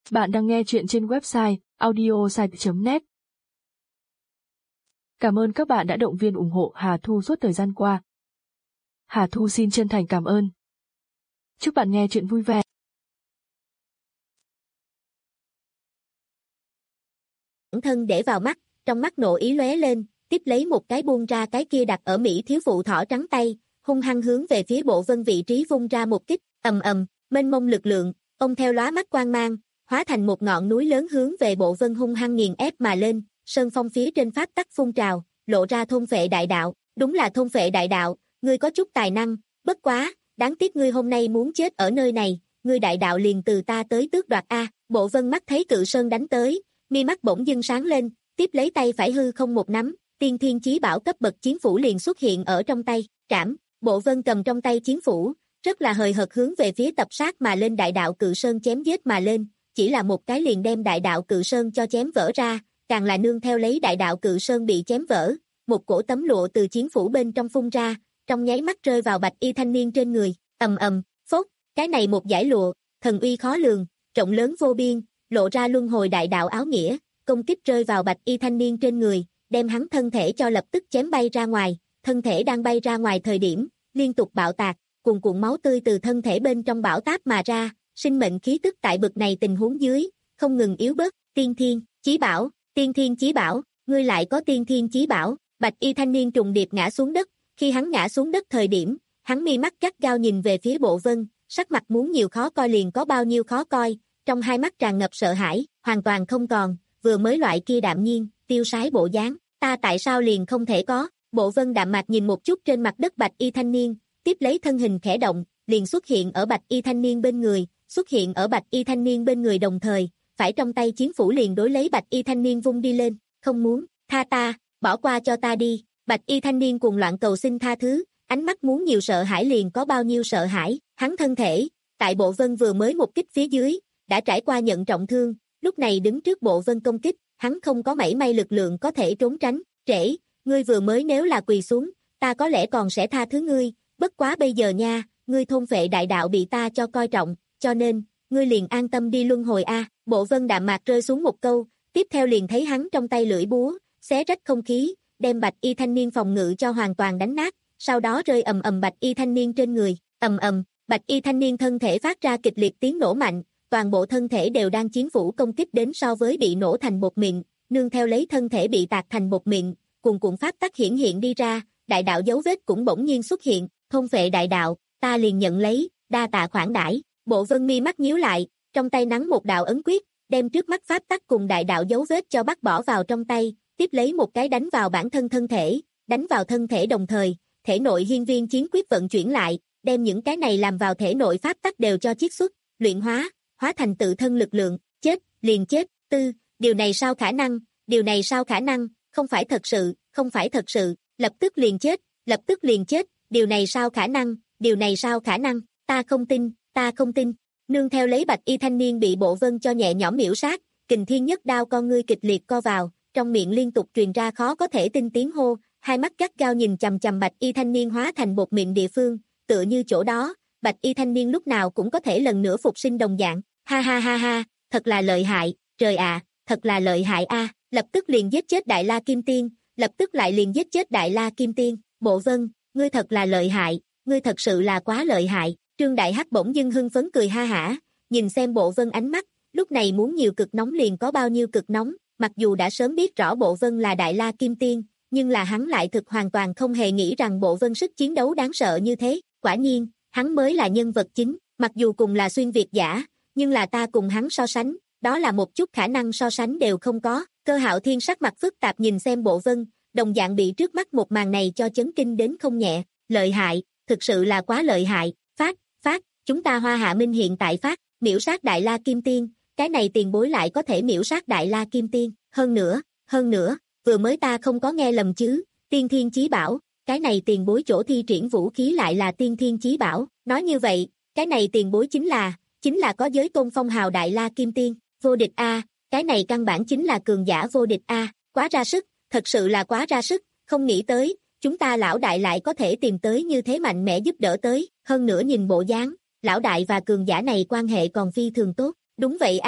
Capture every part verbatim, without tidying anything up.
Bạn đang nghe chuyện trên website audiosite chấm net. Cảm ơn các bạn đã động viên ủng hộ Hà Thu suốt thời gian qua. Hà Thu xin chân thành cảm ơn. Chúc bạn nghe chuyện vui vẻ. Bản thân để vào mắt, trong mắt nộ ý lóe lên, tiếp lấy một cái buông ra cái kia đặt ở Mỹ thiếu phụ thỏ trắng tay, hung hăng hướng về phía Bộ Vân vị trí vung ra một kích, ầm ầm, mênh mông lực lượng, ông theo lóa mắt quang mang, hóa thành một ngọn núi lớn hướng về Bộ Vân hung hăng nghiền ép mà lên, sơn phong phía trên pháp tắc phun trào, lộ ra thôn phệ đại đạo, đúng là thôn phệ đại đạo, ngươi có chút tài năng, bất quá, đáng tiếc ngươi hôm nay muốn chết ở nơi này, ngươi đại đạo liền từ ta tới tước đoạt a. Bộ Vân mắt thấy cự sơn đánh tới, mi mắt bỗng dưng sáng lên, tiếp lấy tay phải hư không một nắm, tiên thiên chí bảo cấp bậc chiến phủ liền xuất hiện ở trong tay, trảm, Bộ Vân cầm trong tay chiến phủ, rất là hời hợt hướng về phía tập sát mà lên đại đạo cự sơn chém giết mà lên, chỉ là một cái liền đem đại đạo cự sơn cho chém vỡ ra, càng là nương theo lấy đại đạo cự sơn bị chém vỡ, một cổ tấm lụa từ chiến phủ bên trong phun ra, trong nháy mắt rơi vào bạch y thanh niên trên người, ầm ầm, phốt, cái này một dải lụa, thần uy khó lường, rộng lớn vô biên, lộ ra luân hồi đại đạo áo nghĩa, công kích rơi vào bạch y thanh niên trên người, đem hắn thân thể cho lập tức chém bay ra ngoài, thân thể đang bay ra ngoài thời điểm, liên tục bạo tạc, cuồn cuộn máu tươi từ thân thể bên trong bão táp mà ra, sinh mệnh khí tức tại bực này tình huống dưới, không ngừng yếu bớt, tiên thiên, chí bảo, tiên thiên chí bảo, ngươi lại có tiên thiên chí bảo, bạch y thanh niên trùng điệp ngã xuống đất, khi hắn ngã xuống đất thời điểm, hắn mi mắt gắt gao nhìn về phía Bộ Vân, sắc mặt muốn nhiều khó coi liền có bao nhiêu khó coi, trong hai mắt tràn ngập sợ hãi, hoàn toàn không còn, vừa mới loại kia đạm nhiên, tiêu sái bộ dáng, ta tại sao liền không thể có, Bộ Vân đạm mạc nhìn một chút trên mặt đất bạch y thanh niên, tiếp lấy thân hình khẽ động, liền xuất hiện ở bạch y thanh niên bên người, xuất hiện ở bạch y thanh niên bên người đồng thời, phải trong tay chiến phủ liền đối lấy bạch y thanh niên vung đi lên, không muốn, tha ta, bỏ qua cho ta đi, bạch y thanh niên cuồng loạn cầu xin tha thứ, ánh mắt muốn nhiều sợ hãi liền có bao nhiêu sợ hãi, hắn thân thể, tại Bộ Vân vừa mới một kích phía dưới, đã trải qua nhận trọng thương, lúc này đứng trước Bộ Vân công kích, hắn không có mảy may lực lượng có thể trốn tránh, trễ, ngươi vừa mới nếu là quỳ xuống, ta có lẽ còn sẽ tha thứ ngươi, bất quá bây giờ nha, ngươi thôn phệ đại đạo bị ta cho coi trọng, cho nên, ngươi liền an tâm đi luân hồi a. Bộ Vân đạm mạc rơi xuống một câu, tiếp theo liền thấy hắn trong tay lưỡi búa, xé rách không khí, đem bạch y thanh niên phòng ngự cho hoàn toàn đánh nát, sau đó rơi ầm ầm bạch y thanh niên trên người, ầm ầm, bạch y thanh niên thân thể phát ra kịch liệt tiếng nổ mạnh, toàn bộ thân thể đều đang chiến phủ công kích đến so với bị nổ thành bột mịn, nương theo lấy thân thể bị tạc thành bột mịn, cuồn cuộn pháp tắc hiển hiện đi ra, đại đạo dấu vết cũng bỗng nhiên xuất hiện, thôn phệ đại đạo, ta liền nhận lấy, đa tạ khoản đãi. Bộ Vân mi mắt nhíu lại, trong tay nắn một đạo ấn quyết, đem trước mắt pháp tắc cùng đại đạo dấu vết cho bắt bỏ vào trong tay, tiếp lấy một cái đánh vào bản thân thân thể, đánh vào thân thể đồng thời, thể nội hiên viên chiến quyết vận chuyển lại, đem những cái này làm vào thể nội pháp tắc đều cho chiết xuất, luyện hóa, hóa thành tự thân lực lượng, chết, liền chết, tư, điều này sao khả năng, điều này sao khả năng, không phải thật sự, không phải thật sự, lập tức liền chết, lập tức liền chết, điều này sao khả năng, điều này sao khả năng, ta không tin, ta không tin, nương theo lấy bạch y thanh niên bị Bộ Vân cho nhẹ nhõm miễu sát, Kình Thiên Nhất Đao con ngươi kịch liệt co vào, trong miệng liên tục truyền ra khó có thể tin tiếng hô, hai mắt gắt gao nhìn chằm chằm bạch y thanh niên hóa thành bột mịn địa phương, tựa như chỗ đó, bạch y thanh niên lúc nào cũng có thể lần nữa phục sinh đồng dạng, ha ha ha ha, thật là lợi hại, trời ạ, à, thật là lợi hại a, à. Lập tức liền giết chết Đại La Kim Tiên, lập tức lại liền giết chết Đại La Kim Tiên, Bộ Vân, ngươi thật là lợi hại, ngươi thật sự là quá lợi hại, Trương Đại Hắc bỗng dưng hưng phấn cười ha hả, nhìn xem Bộ Vân ánh mắt, lúc này muốn nhiều cực nóng liền có bao nhiêu cực nóng, mặc dù đã sớm biết rõ Bộ Vân là Đại La Kim Tiên, nhưng là hắn lại thực hoàn toàn không hề nghĩ rằng Bộ Vân sức chiến đấu đáng sợ như thế, quả nhiên, hắn mới là nhân vật chính, mặc dù cùng là xuyên việt giả, nhưng là ta cùng hắn so sánh, đó là một chút khả năng so sánh đều không có. Cơ Hạo Thiên sắc mặt phức tạp nhìn xem Bộ Vân, đồng dạng bị trước mắt một màn này cho chấn kinh đến không nhẹ, lợi hại, thực sự là quá lợi hại, phát, phát, chúng ta Hoa Hạ Minh hiện tại phát, miễu sát Đại La Kim Tiên, cái này tiền bối lại có thể miễu sát Đại La Kim Tiên, hơn nữa, hơn nữa, vừa mới ta không có nghe lầm chứ, tiên thiên chí bảo, cái này tiền bối chỗ thi triển vũ khí lại là tiên thiên chí bảo, nói như vậy, cái này tiền bối chính là, chính là có giới tôn phong hào Đại La Kim Tiên, vô địch a, cái này căn bản chính là cường giả vô địch a, quá ra sức, thật sự là quá ra sức, không nghĩ tới, chúng ta lão đại lại có thể tìm tới như thế mạnh mẽ giúp đỡ tới, hơn nữa nhìn bộ dáng, lão đại và cường giả này quan hệ còn phi thường tốt, đúng vậy a,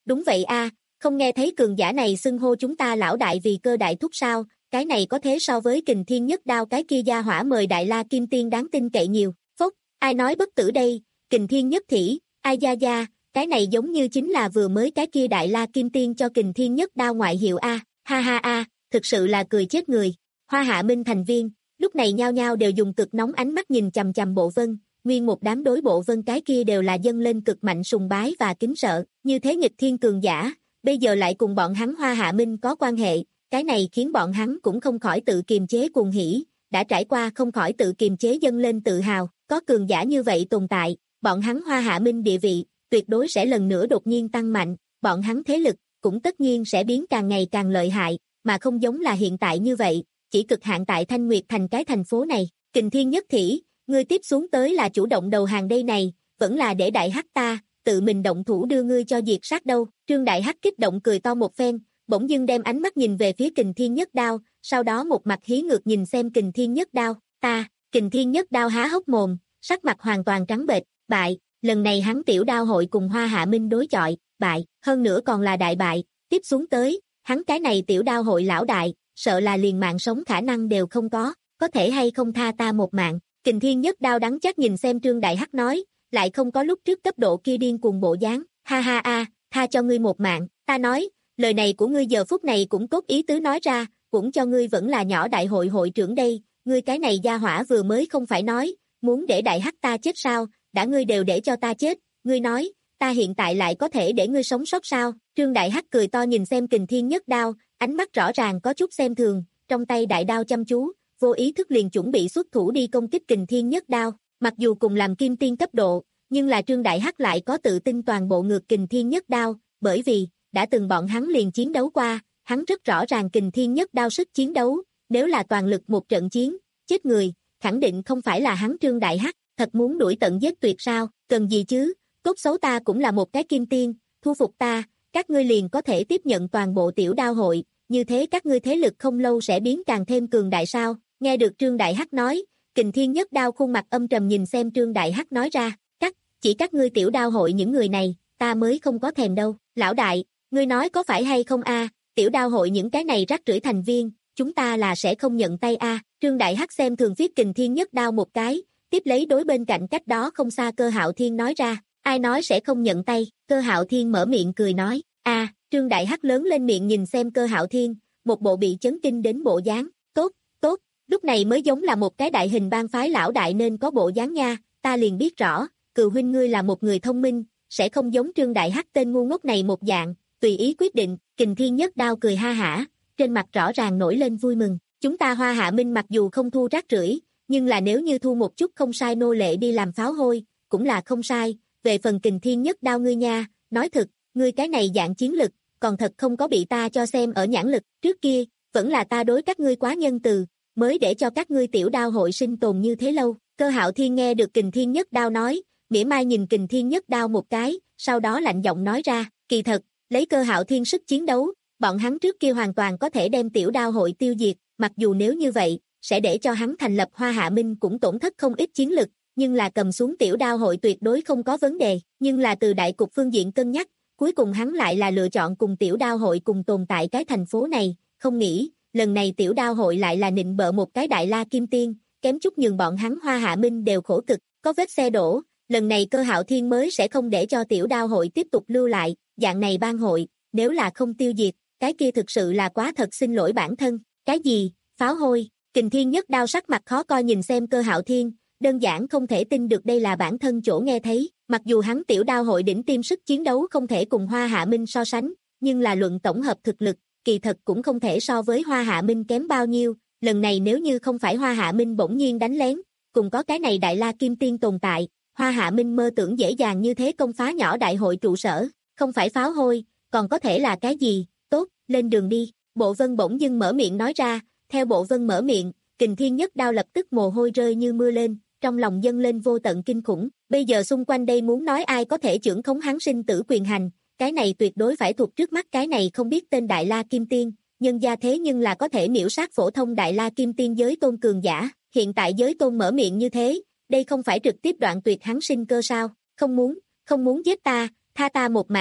Đúng vậy a, không nghe thấy cường giả này xưng hô chúng ta lão đại vì cơ đại thúc sao, cái này có thế so với Kình Thiên Nhất Đao cái kia gia hỏa mời Đại La Kim Tiên đáng tin cậy nhiều. Phốc, ai nói bất tử đây, Kình Thiên Nhất Thỉ, ai gia gia, cái này giống như chính là vừa mới cái kia Đại La Kim Tiên cho Kình Thiên Nhất Đao ngoại hiệu a, ha ha a, thực sự là cười chết người. Hoa Hạ Minh thành viên, lúc này nhao nhao đều dùng cực nóng ánh mắt nhìn chằm chằm Bộ Vân, nguyên một đám đối Bộ Vân cái kia đều là dâng lên cực mạnh sùng bái và kính sợ, như thế nghịch thiên cường giả, bây giờ lại cùng bọn hắn Hoa Hạ Minh có quan hệ, cái này khiến bọn hắn cũng không khỏi tự kiềm chế cuồng hỉ, đã trải qua không khỏi tự kiềm chế dâng lên tự hào, có cường giả như vậy tồn tại, bọn hắn Hoa Hạ Minh địa vị, tuyệt đối sẽ lần nữa đột nhiên tăng mạnh, bọn hắn thế lực, cũng tất nhiên sẽ biến càng ngày càng lợi hại, mà không giống là hiện tại như vậy, chỉ cực hạn tại Thanh Nguyệt thành cái thành phố này. Kình Thiên Nhất Thỉ, ngươi tiếp xuống tới là chủ động đầu hàng đây này, vẫn là để Đại Hắc ta, tự mình động thủ đưa ngươi cho diệt sát đâu. Trương Đại Hắc kích động cười to một phen, bỗng dưng đem ánh mắt nhìn về phía Kình Thiên Nhất Đao, sau đó một mặt hí ngược nhìn xem Kình Thiên Nhất Đao, ta, Kình Thiên Nhất Đao há hốc mồm, sắc mặt hoàn toàn trắng bệch, bại, lần này hắn tiểu đao hội cùng Hoa Hạ Minh đối chọi, bại, hơn nữa còn là đại bại, tiếp xuống tới, hắn cái này tiểu đao hội lão đại, sợ là liền mạng sống khả năng đều không có, có thể hay không tha ta một mạng. Kình Thiên Nhất Đao đắng chát nhìn xem Trương Đại Hắc nói, lại không có lúc trước cấp độ kia điên cuồng bộ dáng, ha ha a, tha cho ngươi một mạng, ta nói, lời này của ngươi giờ phút này cũng cốt ý tứ nói ra, cũng cho ngươi vẫn là nhỏ đại hội hội trưởng đây, ngươi cái này gia hỏa vừa mới không phải nói, muốn để Đại Hắc ta chết sao, đã ngươi đều để cho ta chết, ngươi nói, ta hiện tại lại có thể để ngươi sống sót sao? Trương Đại Hắc cười to nhìn xem Kình Thiên Nhất Đao, ánh mắt rõ ràng có chút xem thường, trong tay đại đao chăm chú, vô ý thức liền chuẩn bị xuất thủ đi công kích Kình Thiên Nhất Đao, mặc dù cùng làm kim tiên cấp độ, nhưng là Trương Đại Hắc lại có tự tin toàn bộ ngược Kình Thiên Nhất Đao, bởi vì, đã từng bọn hắn liền chiến đấu qua, hắn rất rõ ràng Kình Thiên Nhất Đao sức chiến đấu, nếu là toàn lực một trận chiến, chết người, khẳng định không phải là hắn Trương Đại Hắc, thật muốn đuổi tận giết tuyệt sao, cần gì chứ, cốt xấu ta cũng là một cái kim tiên, thu phục ta, các ngươi liền có thể tiếp nhận toàn bộ tiểu đao hội, như thế các ngươi thế lực không lâu sẽ biến càng thêm cường đại sao, nghe được Trương Đại Hắc nói, Kình Thiên Nhất Đao khuôn mặt âm trầm nhìn xem Trương Đại Hắc nói ra, các, chỉ các ngươi tiểu đao hội những người này, ta mới không có thèm đâu, lão đại, ngươi nói có phải hay không a? Tiểu đao hội những cái này rác rưởi thành viên, chúng ta là sẽ không nhận tay a. Trương Đại Hắc xem thường viết Kình Thiên Nhất Đao một cái, tiếp lấy đối bên cạnh cách đó không xa Cơ Hạo Thiên nói ra, ai nói sẽ không nhận tay, Cơ Hạo Thiên mở miệng cười nói, a. Trương Đại Hắc lớn lên miệng nhìn xem Cơ Hạo Thiên, một bộ bị chấn kinh đến bộ dáng, tốt, tốt, lúc này mới giống là một cái đại hình bang phái lão đại nên có bộ dáng nha, ta liền biết rõ, Cừu huynh ngươi là một người thông minh, sẽ không giống Trương Đại Hắc tên ngu ngốc này một dạng, tùy ý quyết định. Kình Thiên Nhất Đao cười ha hả, trên mặt rõ ràng nổi lên vui mừng, chúng ta Hoa Hạ Minh mặc dù không thu rác rưởi, nhưng là nếu như thu một chút không sai nô lệ đi làm pháo hôi, cũng là không sai, về phần Kình Thiên Nhất Đao ngươi nha, nói thật, ngươi cái này dạng chiến lực, còn thật không có bị ta cho xem ở nhãn lực, trước kia, vẫn là ta đối các ngươi quá nhân từ, mới để cho các ngươi tiểu đao hội sinh tồn như thế lâu. Cơ Hạo Thiên nghe được Kình Thiên Nhất Đao nói, mỉa mai nhìn Kình Thiên Nhất Đao một cái, sau đó lạnh giọng nói ra, kỳ thật, lấy Cơ Hạo Thiên sức chiến đấu, bọn hắn trước kia hoàn toàn có thể đem tiểu đao hội tiêu diệt, mặc dù nếu như vậy, sẽ để cho hắn thành lập Hoa Hạ Minh cũng tổn thất không ít chiến lực, nhưng là cầm xuống tiểu đao hội tuyệt đối không có vấn đề, nhưng là từ đại cục phương diện cân nhắc, cuối cùng hắn lại là lựa chọn cùng tiểu đao hội cùng tồn tại cái thành phố này, không nghĩ, lần này tiểu đao hội lại là nịnh bợ một cái Đại La Kim Tiên, kém chút nhường bọn hắn Hoa Hạ Minh đều khổ cực, có vết xe đổ, lần này Cơ Hạo Thiên mới sẽ không để cho tiểu đao hội tiếp tục lưu lại, dạng này ban hội, nếu là không tiêu diệt, cái kia thực sự là quá thật xin lỗi bản thân, cái gì, pháo hôi, Kình Thiên Nhất Đao sắc mặt khó coi nhìn xem Cơ Hạo Thiên, đơn giản không thể tin được đây là bản thân chỗ nghe thấy, mặc dù hắn tiểu đao hội đỉnh tiêm sức chiến đấu không thể cùng Hoa Hạ Minh so sánh, nhưng là luận tổng hợp thực lực, kỳ thật cũng không thể so với Hoa Hạ Minh kém bao nhiêu, lần này nếu như không phải Hoa Hạ Minh bỗng nhiên đánh lén, cùng có cái này Đại La Kim Tiên tồn tại, Hoa Hạ Minh mơ tưởng dễ dàng như thế công phá nhỏ đại hội trụ sở, không phải pháo hôi, còn có thể là cái gì, tốt, lên đường đi, Bộ Vân bỗng dưng mở miệng nói ra, theo Bộ Vân mở miệng, Kình Thiên Nhất Đao lập tức mồ hôi rơi như mưa lên, trong lòng dâng lên vô tận kinh khủng, bây giờ xung quanh đây muốn nói ai có thể trưởng khống hắn sinh tử quyền hành, cái này tuyệt đối phải thuộc trước mắt cái này không biết tên Đại La Kim Tiên, nhân gia thế nhưng là có thể miễu sát phổ thông Đại La Kim Tiên giới tôn cường giả, hiện tại giới tôn mở miệng như thế, đây không phải trực tiếp đoạn tuyệt hắn sinh cơ sao, không muốn, không muốn giết ta, tha ta một mạng,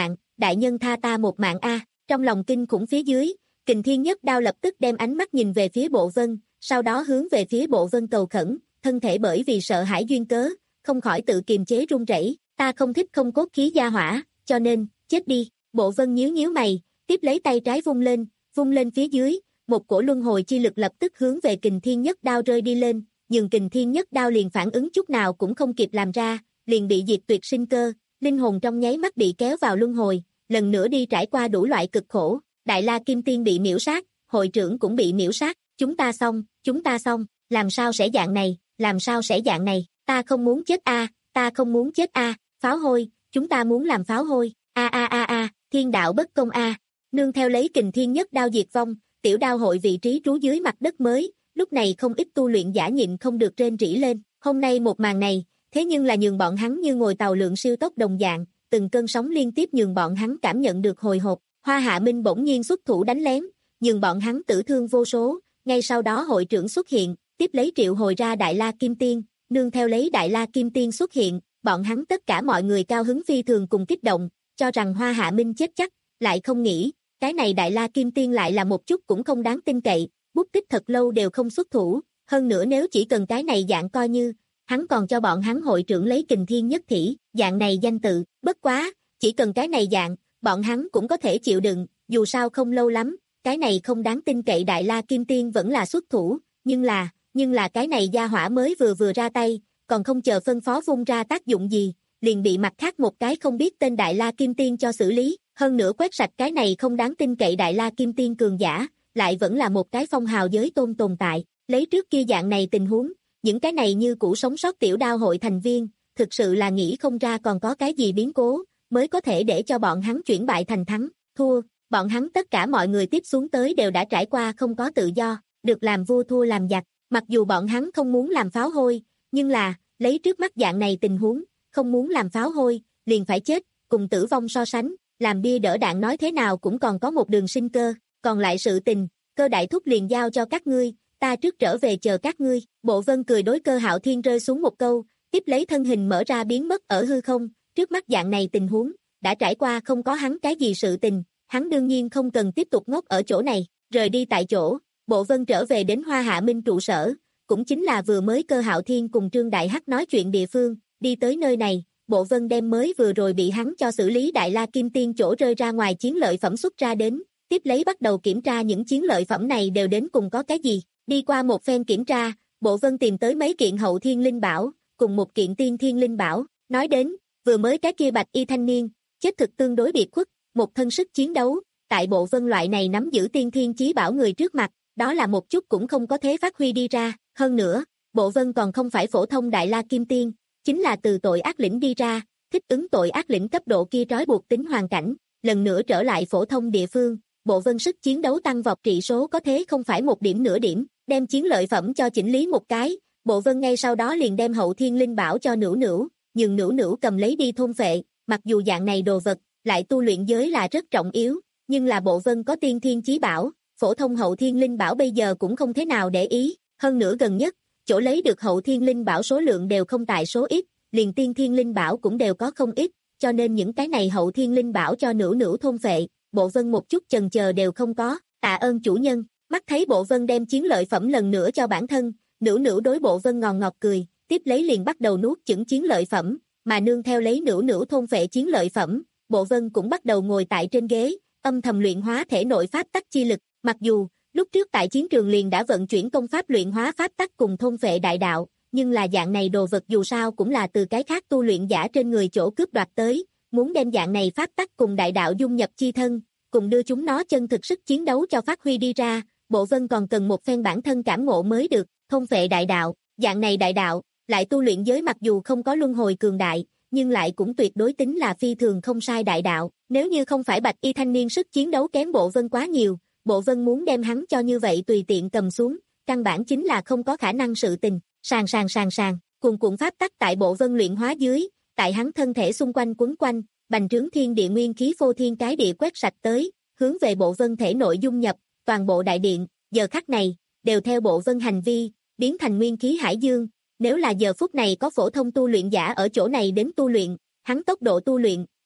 đại nhân tha ta một mạng a. Trong lòng kinh khủng phía dưới, Kình Thiên Nhất Đao lập tức đem ánh mắt nhìn về phía Bộ Vân, sau đó hướng về phía Bộ Vân cầu khẩn, thân thể bởi vì sợ hãi duyên cớ, không khỏi tự kiềm chế run rẩy. Ta không thích không cốt khí gia hỏa, cho nên, chết đi. Bộ Vân nhíu nhíu mày, tiếp lấy tay trái vung lên, vung lên phía dưới, một cổ luân hồi chi lực lập tức hướng về Kình Thiên Nhất Đao rơi đi lên, nhưng Kình Thiên Nhất Đao liền phản ứng chút nào cũng không kịp làm ra, liền bị diệt tuyệt sinh cơ, linh hồn trong nháy mắt bị kéo vào luân hồi, lần nữa đi trải qua đủ loại cực khổ. Đại La Kim Tiên bị miễu sát, hội trưởng cũng bị miễu sát, chúng ta xong, chúng ta xong, làm sao sẽ dạng này, làm sao sẽ dạng này, ta không muốn chết a, ta không muốn chết a, pháo hôi, chúng ta muốn làm pháo hôi, a a a a, thiên đạo bất công a. Nương theo lấy Kình Thiên Nhất Đao diệt vong, tiểu đao hội vị trí trú dưới mặt đất mới, lúc này không ít tu luyện giả nhịn không được rên rỉ lên, hôm nay một màn này, thế nhưng là nhường bọn hắn như ngồi tàu lượn siêu tốc đồng dạng, từng cơn sóng liên tiếp nhường bọn hắn cảm nhận được hồi hộp. Hoa Hạ Minh bỗng nhiên xuất thủ đánh lén, nhường bọn hắn tử thương vô số, ngay sau đó hội trưởng xuất hiện, tiếp lấy triệu hồi ra Đại La Kim Tiên, nương theo lấy Đại La Kim Tiên xuất hiện, bọn hắn tất cả mọi người cao hứng phi thường cùng kích động, cho rằng Hoa Hạ Minh chết chắc, lại không nghĩ, cái này Đại La Kim Tiên lại là một chút cũng không đáng tin cậy, bút tích thật lâu đều không xuất thủ, hơn nữa nếu chỉ cần cái này dạng coi như, hắn còn cho bọn hắn hội trưởng lấy Kình Thiên Nhất Thỉ, dạng này danh tự, bất quá, chỉ cần cái này dạng, bọn hắn cũng có thể chịu đựng, dù sao không lâu lắm, cái này không đáng tin cậy Đại La Kim Tiên vẫn là xuất thủ, nhưng là, nhưng là cái này gia hỏa mới vừa vừa ra tay, còn không chờ phân phó vung ra tác dụng gì, liền bị mặt khác một cái không biết tên Đại La Kim Tiên cho xử lý, hơn nữa quét sạch cái này không đáng tin cậy Đại La Kim Tiên cường giả, lại vẫn là một cái phong hào giới tôn tồn tại, lấy trước kia dạng này tình huống, những cái này như cũ sống sót tiểu đao hội thành viên, thực sự là nghĩ không ra còn có cái gì biến cố, mới có thể để cho bọn hắn chuyển bại thành thắng, thua, bọn hắn tất cả mọi người tiếp xuống tới đều đã trải qua không có tự do, được làm vua thua làm giặc, mặc dù bọn hắn không muốn làm pháo hôi, nhưng là, lấy trước mắt dạng này tình huống, không muốn làm pháo hôi, liền phải chết, cùng tử vong so sánh, làm bia đỡ đạn nói thế nào cũng còn có một đường sinh cơ, còn lại sự tình, Cơ Đại Thúc liền giao cho các ngươi, ta trước trở về chờ các ngươi. Bộ Vân cười đối Cơ Hạo Thiên rơi xuống một câu, tiếp lấy thân hình mở ra biến mất ở hư không, trước mắt dạng này tình huống, đã trải qua không có hắn cái gì sự tình, hắn đương nhiên không cần tiếp tục ngốc ở chỗ này, rời đi tại chỗ, Bộ Vân trở về đến Hoa Hạ Minh trụ sở, cũng chính là vừa mới Cơ Hạo Thiên cùng Trương Đại Hắc nói chuyện địa phương, đi tới nơi này, Bộ Vân đem mới vừa rồi bị hắn cho xử lý Đại La Kim Tiên chỗ rơi ra ngoài chiến lợi phẩm xuất ra đến, tiếp lấy bắt đầu kiểm tra những chiến lợi phẩm này đều đến cùng có cái gì, đi qua một phen kiểm tra, Bộ Vân tìm tới mấy kiện hậu thiên linh bảo, cùng một kiện tiên thiên linh bảo, nói đến, vừa mới cái kia bạch y thanh niên, chết thực tương đối biệt khuất, một thân sức chiến đấu, tại Bộ Vân loại này nắm giữ tiên thiên chí bảo người trước mặt, đó là một chút cũng không có thế phát huy đi ra, hơn nữa, Bộ Vân còn không phải phổ thông Đại La Kim Tiên, chính là từ tội ác lĩnh đi ra, thích ứng tội ác lĩnh cấp độ kia trói buộc tính hoàn cảnh, lần nữa trở lại phổ thông địa phương, Bộ Vân sức chiến đấu tăng vọt trị số có thế không phải một điểm nửa điểm, đem chiến lợi phẩm cho chỉnh lý một cái, Bộ Vân ngay sau đó liền đem hậu thiên linh bảo cho Nữu Nữu, nhưng Nữu Nữu cầm lấy đi thôn phệ, mặc dù dạng này đồ vật, lại tu luyện giới là rất trọng yếu, nhưng là Bộ Vân có tiên thiên chí bảo, phổ thông hậu thiên linh bảo bây giờ cũng không thế nào để ý, hơn nữa gần nhất, chỗ lấy được hậu thiên linh bảo số lượng đều không tại số ít, liền tiên thiên linh bảo cũng đều có không ít, cho nên những cái này hậu thiên linh bảo cho Nữu Nữu thôn phệ, Bộ Vân một chút chần chờ đều không có, tạ ơn chủ nhân, mắt thấy Bộ Vân đem chiến lợi phẩm lần nữa cho bản thân, Nữu Nữu đối Bộ Vân ngòn ngọt cười, tiếp lấy liền bắt đầu nuốt chửng chiến lợi phẩm, mà nương theo lấy Nữu Nữu thôn phệ chiến lợi phẩm, Bộ Vân cũng bắt đầu ngồi tại trên ghế, âm thầm luyện hóa thể nội pháp tắc chi lực, mặc dù lúc trước tại chiến trường liền đã vận chuyển công pháp luyện hóa pháp tắc cùng thôn phệ đại đạo, nhưng là dạng này đồ vật dù sao cũng là từ cái khác tu luyện giả trên người chỗ cướp đoạt tới, muốn đem dạng này pháp tắc cùng đại đạo dung nhập chi thân, cùng đưa chúng nó chân thực sức chiến đấu cho phát huy đi ra, Bộ Vân còn cần một phen bản thân cảm ngộ mới được, thôn phệ đại đạo, dạng này đại đạo, lại tu luyện giới mặc dù không có luân hồi cường đại, nhưng lại cũng tuyệt đối tính là phi thường không sai đại đạo, nếu như không phải bạch y thanh niên sức chiến đấu kém Bộ Vân quá nhiều, Bộ Vân muốn đem hắn cho như vậy tùy tiện cầm xuống, căn bản chính là không có khả năng sự tình, sàn sàn sàn sàn, cuồn cuộn pháp tắc tại Bộ Vân luyện hóa dưới, tại hắn thân thể xung quanh quấn quanh, bành trướng thiên địa nguyên khí phô thiên cái địa quét sạch tới, hướng về Bộ Vân thể nội dung nhập, toàn bộ đại điện, giờ khắc này, đều theo Bộ Vân hành vi, biến thành nguyên khí hải dương, nếu là giờ phút này có phổ thông tu luyện giả ở chỗ này đến tu luyện, hắn tốc độ tu luyện,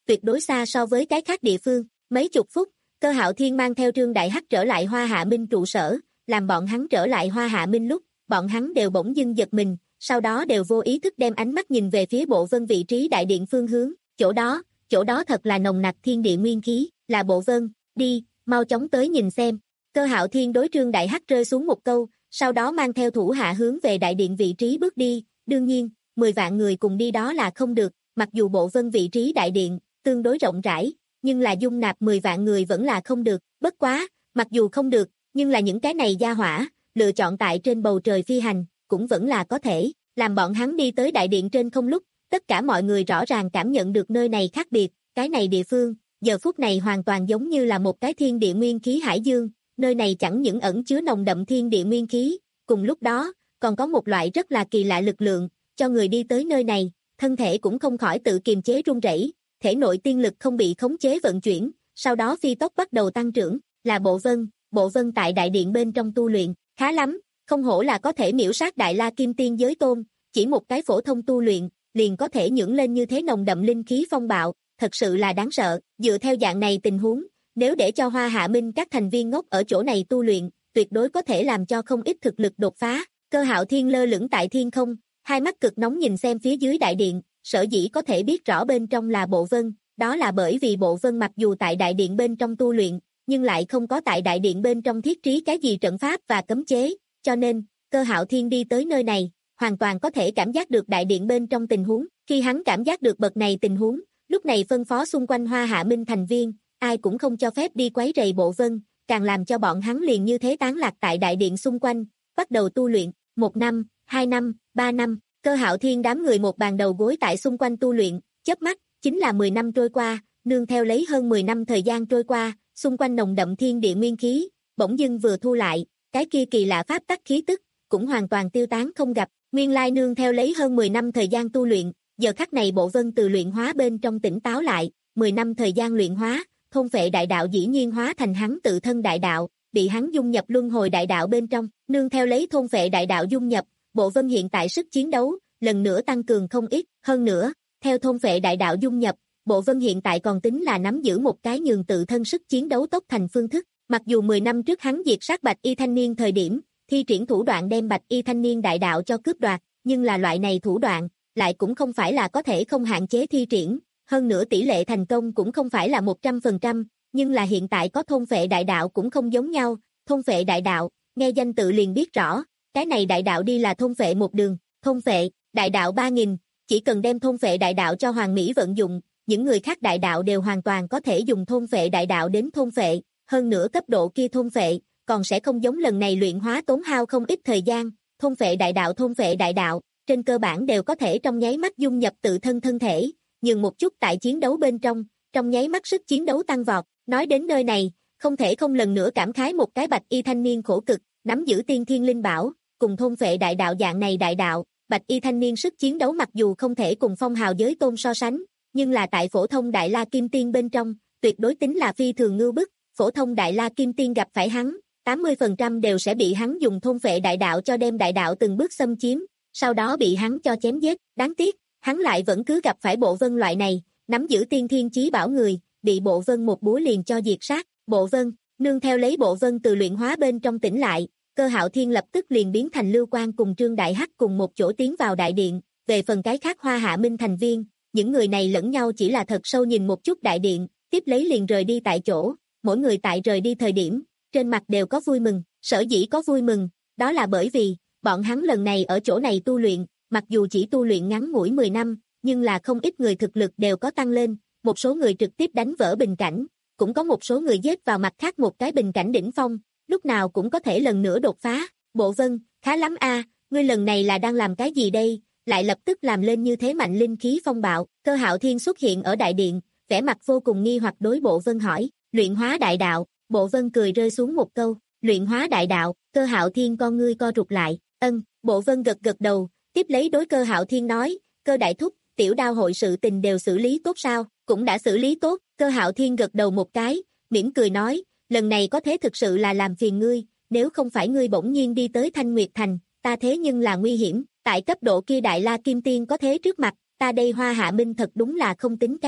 tuyệt đối xa so với cái khác địa phương. Mấy chục phút, Cơ Hạo Thiên mang theo Trương Đại Hắc trở lại Hoa Hạ Minh trụ sở, làm bọn hắn trở lại Hoa Hạ Minh lúc, bọn hắn đều bỗng dưng giật mình, sau đó đều vô ý thức đem ánh mắt nhìn về phía Bộ Vân vị trí đại điện phương hướng, chỗ đó, chỗ đó thật là nồng nặc thiên địa nguyên khí, là Bộ Vân, đi, mau chóng tới nhìn xem. Cơ Hạo Thiên đối Trương Đại Hắc rơi xuống một câu, sau đó mang theo thủ hạ hướng về đại điện vị trí bước đi, đương nhiên, mười vạn người cùng đi đó là không được, mặc dù Bộ Vân vị trí đại điện, tương đối rộng rãi, nhưng là dung nạp mười vạn người vẫn là không được, bất quá, mặc dù không được, nhưng là những cái này gia hỏa, lựa chọn tại trên bầu trời phi hành, cũng vẫn là có thể, làm bọn hắn đi tới đại điện trên không lúc, tất cả mọi người rõ ràng cảm nhận được nơi này khác biệt, cái này địa phương, giờ phút này hoàn toàn giống như là một cái thiên địa nguyên khí hải dương, nơi này chẳng những ẩn chứa nồng đậm thiên địa nguyên khí, cùng lúc đó, còn có một loại rất là kỳ lạ lực lượng, cho người đi tới nơi này, thân thể cũng không khỏi tự kiềm chế run rẩy, thể nội tiên lực không bị khống chế vận chuyển, sau đó phi tốc bắt đầu tăng trưởng, là Bộ Vân, Bộ Vân tại đại điện bên trong tu luyện, khá lắm, không hổ là có thể miễu sát Đại La Kim Tiên giới tôn, chỉ một cái phổ thông tu luyện, liền có thể nhưỡng lên như thế nồng đậm linh khí phong bạo, thật sự là đáng sợ, dựa theo dạng này tình huống, nếu để cho Hoa Hạ Minh các thành viên ngốc ở chỗ này tu luyện, tuyệt đối có thể làm cho không ít thực lực đột phá. Cơ Hạo Thiên lơ lửng tại thiên không, hai mắt cực nóng nhìn xem phía dưới đại điện, sở dĩ có thể biết rõ bên trong là Bộ Vân, đó là bởi vì Bộ Vân mặc dù tại đại điện bên trong tu luyện, nhưng lại không có tại đại điện bên trong thiết trí cái gì trận pháp và cấm chế, cho nên, Cơ Hạo Thiên đi tới nơi này, hoàn toàn có thể cảm giác được đại điện bên trong tình huống, khi hắn cảm giác được bậc này tình huống, lúc này phân phó xung quanh Hoa Hạ Minh thành viên, ai cũng không cho phép đi quấy rầy Bộ Vân, càng làm cho bọn hắn liền như thế tán lạc tại đại điện xung quanh, bắt đầu tu luyện, một năm, hai năm, ba năm, Cơ Hạo Thiên đám người một bàn đầu gối tại xung quanh tu luyện, chớp mắt, chính là mười năm trôi qua, nương theo lấy hơn mười năm thời gian trôi qua, xung quanh nồng đậm thiên địa nguyên khí, bỗng dưng vừa thu lại, cái kia kỳ lạ pháp tắc khí tức, cũng hoàn toàn tiêu tán không gặp, nguyên lai nương theo lấy hơn mười năm thời gian tu luyện, giờ khắc này Bộ Vân từ luyện hóa bên trong tỉnh táo lại, mười năm thời gian luyện hóa, thôn phệ đại đạo dĩ nhiên hóa thành hắn tự thân đại đạo, bị hắn dung nhập luân hồi đại đạo bên trong, nương theo lấy thôn phệ đại đạo dung nhập, Bộ Vân hiện tại sức chiến đấu, lần nữa tăng cường không ít, hơn nữa, theo thôn phệ đại đạo dung nhập, Bộ Vân hiện tại còn tính là nắm giữ một cái nhường tự thân sức chiến đấu tốc thành phương thức, mặc dù mười năm trước hắn diệt sát Bạch Y thanh niên thời điểm, thi triển thủ đoạn đem Bạch Y thanh niên đại đạo cho cướp đoạt, nhưng là loại này thủ đoạn, lại cũng không phải là có thể không hạn chế thi triển, hơn nữa tỷ lệ thành công cũng không phải là một trăm phần trăm, nhưng là hiện tại có thôn phệ đại đạo cũng không giống nhau, thôn phệ đại đạo, nghe danh tự liền biết rõ, cái này đại đạo đi là thôn phệ một đường, thôn phệ, đại đạo ba nghìn, chỉ cần đem thôn phệ đại đạo cho Hoàng Mỹ vận dụng, những người khác đại đạo đều hoàn toàn có thể dùng thôn phệ đại đạo đến thôn phệ, hơn nữa cấp độ kia thôn phệ, còn sẽ không giống lần này luyện hóa tốn hao không ít thời gian, thôn phệ đại đạo thôn phệ đại đạo, trên cơ bản đều có thể trong nháy mắt dung nhập tự thân thân thể, nhưng một chút tại chiến đấu bên trong, trong nháy mắt sức chiến đấu tăng vọt, nói đến nơi này, không thể không lần nữa cảm khái một cái Bạch Y thanh niên khổ cực, nắm giữ tiên thiên linh bảo, cùng thôn phệ đại đạo dạng này đại đạo, Bạch Y thanh niên sức chiến đấu mặc dù không thể cùng phong hào giới tôn so sánh, nhưng là tại phổ thông Đại La Kim Tiên bên trong, tuyệt đối tính là phi thường ngưu bức, phổ thông Đại La Kim Tiên gặp phải hắn, tám mươi phần trăm đều sẽ bị hắn dùng thôn phệ đại đạo cho đem đại đạo từng bước xâm chiếm, sau đó bị hắn cho chém giết, đáng tiếc, hắn lại vẫn cứ gặp phải Bộ Vân loại này, nắm giữ tiên thiên chí bảo người, bị Bộ Vân một búa liền cho diệt sát, Bộ Vân, nương theo lấy Bộ Vân từ luyện hóa bên trong tỉnh lại, Cơ Hạo Thiên lập tức liền biến thành Lưu Quang cùng Trương Đại Hắc cùng một chỗ tiến vào đại điện, về phần cái khác Hoa Hạ Minh thành viên, những người này lẫn nhau chỉ là thật sâu nhìn một chút đại điện, tiếp lấy liền rời đi tại chỗ, mỗi người tại rời đi thời điểm, trên mặt đều có vui mừng, sở dĩ có vui mừng, đó là bởi vì, bọn hắn lần này ở chỗ này tu luyện, mặc dù chỉ tu luyện ngắn ngủi mười năm, nhưng là không ít người thực lực đều có tăng lên, một số người trực tiếp đánh vỡ bình cảnh, cũng có một số người giết vào mặt khác một cái bình cảnh đỉnh phong, lúc nào cũng có thể lần nữa đột phá. Bộ Vân, khá lắm a, ngươi lần này là đang làm cái gì đây, lại lập tức làm lên như thế mạnh linh khí phong bạo. Cơ Hạo Thiên xuất hiện ở đại điện, vẻ mặt vô cùng nghi hoặc đối Bộ Vân hỏi, luyện hóa đại đạo. Bộ Vân cười rơi xuống một câu, luyện hóa đại đạo. Cơ Hạo Thiên con ngươi co rụt lại, ân. Bộ Vân gật gật đầu, tiếp lấy đối Cơ Hạo Thiên nói, Cơ đại thúc, tiểu đao hội sự tình đều xử lý tốt sao? Cũng đã xử lý tốt. Cơ Hạo Thiên gật đầu một cái, mỉm cười nói, lần này có thế thực sự là làm phiền ngươi, nếu không phải ngươi bỗng nhiên đi tới Thanh Nguyệt Thành, ta thế nhưng là nguy hiểm, tại cấp độ kia Đại La Kim Tiên có thế trước mặt, ta đây Hoa Hạ Minh thật đúng là không tính cái gì.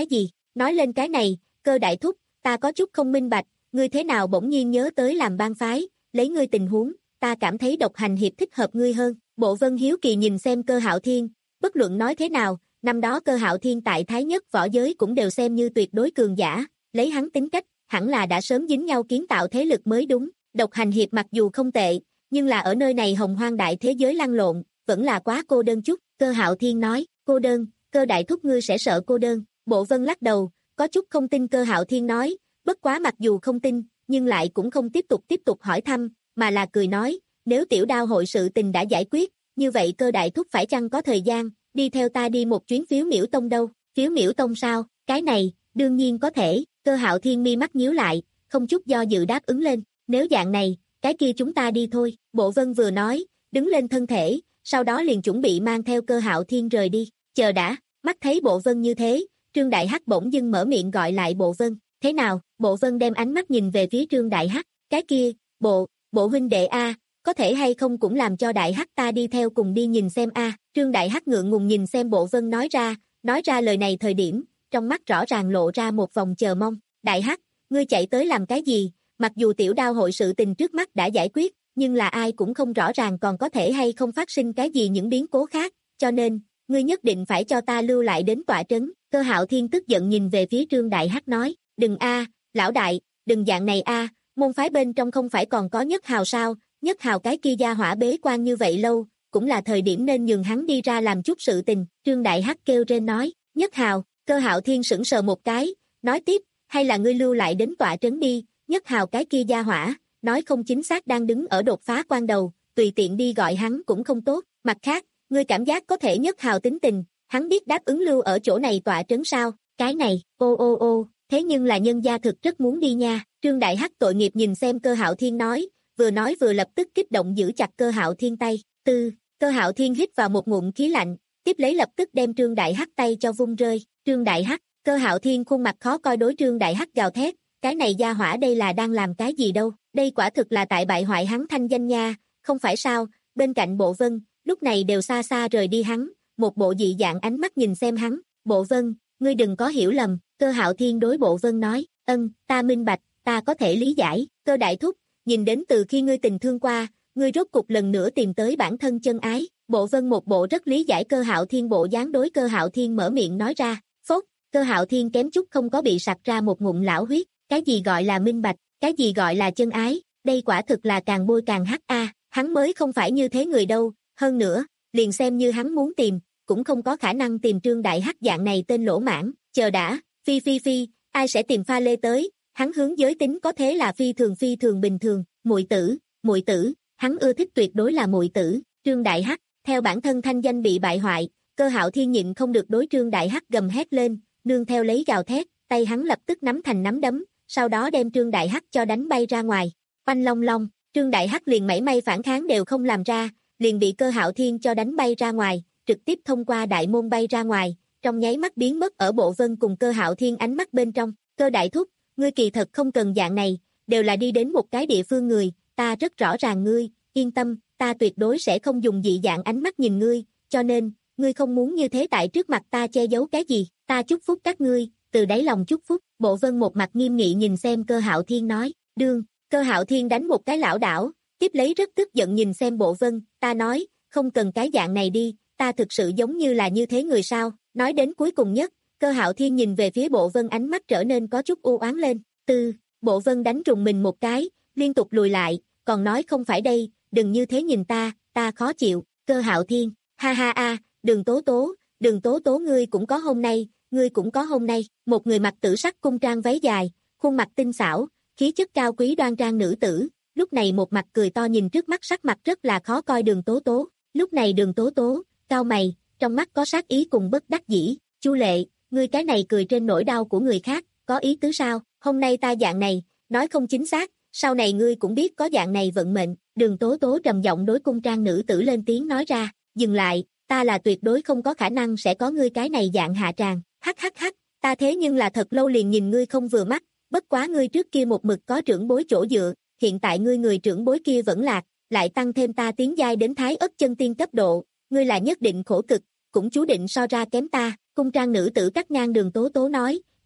Nói lên cái này, Cơ đại thúc, ta có chút không minh bạch, ngươi thế nào bỗng nhiên nhớ tới làm bang phái, lấy ngươi tình huống, ta cảm thấy độc hành hiệp thích hợp ngươi hơn. Bộ Vân hiếu kỳ nhìn xem Cơ Hạo Thiên, bất luận nói thế nào, năm đó Cơ Hạo Thiên tại Thái Nhất võ giới cũng đều xem như tuyệt đối cường giả, lấy hắn tính cách, hẳn là đã sớm dính nhau kiến tạo thế lực mới đúng. Độc hành hiệp mặc dù không tệ, nhưng là ở nơi này hồng hoang đại thế giới lăn lộn, vẫn là quá cô đơn chút. Cơ Hạo Thiên nói, cô đơn, Cơ đại thúc ngươi sẽ sợ cô đơn. Bộ Vân lắc đầu, có chút không tin Cơ Hạo Thiên nói, bất quá mặc dù không tin, nhưng lại cũng không tiếp tục tiếp tục hỏi thăm, mà là cười nói, nếu tiểu đao hội sự tình đã giải quyết, như vậy Cơ đại thúc phải chăng có thời gian, đi theo ta đi một chuyến phiếu miễu tông đâu. Phiếu miễu tông sao? Cái này, đương nhiên có thể. Cơ Hạo Thiên mi mắt nhíu lại, không chút do dự đáp ứng lên, nếu dạng này, cái kia chúng ta đi thôi. Bộ Vân vừa nói, đứng lên thân thể, sau đó liền chuẩn bị mang theo Cơ Hạo Thiên rời đi. Chờ đã, mắt thấy Bộ Vân như thế, Trương Đại Hắc bỗng dưng mở miệng gọi lại Bộ Vân, thế nào? Bộ Vân đem ánh mắt nhìn về phía Trương Đại Hắc, cái kia, bộ, bộ huynh đệ a, có thể hay không cũng làm cho Đại Hắc ta đi theo cùng đi nhìn xem a. Trương Đại Hắc ngượng ngùng nhìn xem Bộ Vân nói ra, nói ra lời này thời điểm, trong mắt rõ ràng lộ ra một vòng chờ mong. Đại Hắc, ngươi chạy tới làm cái gì? Mặc dù tiểu đao hội sự tình trước mắt đã giải quyết, nhưng là ai cũng không rõ ràng còn có thể hay không phát sinh cái gì những biến cố khác, cho nên, ngươi nhất định phải cho ta lưu lại đến tọa trấn. Cơ Hạo Thiên tức giận nhìn về phía Trương Đại Hắc nói, đừng a, lão đại, đừng dạng này a, môn phái bên trong không phải còn có Nhất Hào sao, Nhất Hào cái kia gia hỏa bế quan như vậy lâu, cũng là thời điểm nên nhường hắn đi ra làm chút sự tình. Trương Đại Hắc kêu rên nói, Nhất Hào. Cơ Hạo Thiên sững sờ một cái, nói tiếp, hay là ngươi lưu lại đến tọa trấn đi, Nhất Hào cái kia gia hỏa, nói không chính xác đang đứng ở đột phá quan đầu, tùy tiện đi gọi hắn cũng không tốt. Mặt khác, ngươi cảm giác có thể Nhất Hào tính tình, hắn biết đáp ứng lưu ở chỗ này tọa trấn sao? Cái này, ô ô ô, thế nhưng là nhân gia thực rất muốn đi nha. Trương Đại Hắc tội nghiệp nhìn xem Cơ Hạo Thiên nói, vừa nói vừa lập tức kích động giữ chặt Cơ Hạo Thiên tay. Tư, Cơ Hạo Thiên hít vào một ngụm khí lạnh, tiếp lấy lập tức đem Trương Đại Hắc tay cho vung rơi. Trương Đại Hắc, Cơ Hạo Thiên khuôn mặt khó coi đối Trương Đại Hắc gào thét, cái này gia hỏa đây là đang làm cái gì đâu, đây quả thực là tại bại hoại hắn thanh danh nha, không phải sao? Bên cạnh Bộ Vân, lúc này đều xa xa rời đi hắn, một bộ dị dạng ánh mắt nhìn xem hắn. Bộ Vân, ngươi đừng có hiểu lầm. Cơ Hạo Thiên đối Bộ Vân nói, ân, ta minh bạch, ta có thể lý giải. Cơ đại thúc, nhìn đến từ khi ngươi tình thương qua, ngươi rốt cục lần nữa tìm tới bản thân chân ái. Bộ Vân một bộ rất lý giải Cơ Hạo Thiên bộ dáng đối Cơ Hạo Thiên mở miệng nói ra, phốt. Cơ Hạo Thiên kém chút không có bị sặc ra một ngụm lão huyết, cái gì gọi là minh bạch, cái gì gọi là chân ái, đây quả thực là càng bôi càng hắc a, hắn mới không phải như thế người đâu, hơn nữa, liền xem như hắn muốn tìm, cũng không có khả năng tìm Trương Đại Hắc dạng này tên lỗ mãng. Chờ đã, phi phi phi, ai sẽ tìm pha lê tới, hắn hướng giới tính có thế là phi thường phi thường bình thường, muội tử, muội tử, hắn ưa thích tuyệt đối là muội tử. Trương Đại Hắc, theo bản thân thanh danh bị bại hoại, Cơ Hạo Thiên nhịn không được đối Trương Đại Hắc gầm hét lên, nương theo lấy gào thét, tay hắn lập tức nắm thành nắm đấm, sau đó đem Trương Đại Hắc cho đánh bay ra ngoài. Oanh long long, Trương Đại Hắc liền mảy may phản kháng đều không làm ra, liền bị Cơ Hạo Thiên cho đánh bay ra ngoài, trực tiếp thông qua đại môn bay ra ngoài, trong nháy mắt biến mất ở Bộ Vân cùng Cơ Hạo Thiên ánh mắt bên trong. Cơ đại thúc, ngươi kỳ thật không cần dạng này, đều là đi đến một cái địa phương người, ta rất rõ ràng ngươi, yên tâm, ta tuyệt đối sẽ không dùng dị dạng ánh mắt nhìn ngươi, cho nên, ngươi không muốn như thế tại trước mặt ta che giấu cái gì, ta chúc phúc các ngươi, từ đáy lòng chúc phúc. Bộ Vân một mặt nghiêm nghị nhìn xem Cơ Hạo Thiên nói, đương. Cơ Hạo Thiên đánh một cái lảo đảo, tiếp lấy rất tức giận nhìn xem Bộ Vân, ta nói, không cần cái dạng này đi, ta thực sự giống như là như thế người sao? Nói đến cuối cùng nhất, Cơ Hạo Thiên nhìn về phía Bộ Vân ánh mắt trở nên có chút u oán lên. Tư, Bộ Vân đánh rùng mình một cái, liên tục lùi lại, còn nói không phải đây, đừng như thế nhìn ta, ta khó chịu. Cơ Hạo Thiên, ha ha a, Đường Tố Tố, Đường Tố Tố ngươi cũng có hôm nay, ngươi cũng có hôm nay. Một người mặc tử sắc cung trang váy dài, khuôn mặt tinh xảo, khí chất cao quý đoan trang nữ tử, lúc này một mặt cười to nhìn trước mắt sắc mặt rất là khó coi Đường Tố Tố. Lúc này Đường Tố Tố, cau mày, trong mắt có sát ý cùng bất đắc dĩ. Chu Lệ, ngươi cái này cười trên nỗi đau của người khác, có ý tứ sao? Hôm nay ta dạng này, nói không chính xác, sau này ngươi cũng biết có dạng này vận mệnh. Đường Tố Tố trầm giọng đối cung trang nữ tử lên tiếng nói ra, dừng lại, ta là tuyệt đối không có khả năng sẽ có ngươi cái này dạng hạ tràng. Hắc hắc hắc, ta thế nhưng là thật lâu liền nhìn ngươi không vừa mắt, bất quá ngươi trước kia một mực có trưởng bối chỗ dựa, hiện tại ngươi người trưởng bối kia vẫn lạc, lại tăng thêm ta tiến giai đến thái ất chân tiên cấp độ, ngươi là nhất định khổ cực, cũng chú định so ra kém ta. Cung trang nữ tử cắt ngang Đường Tố Tố nói,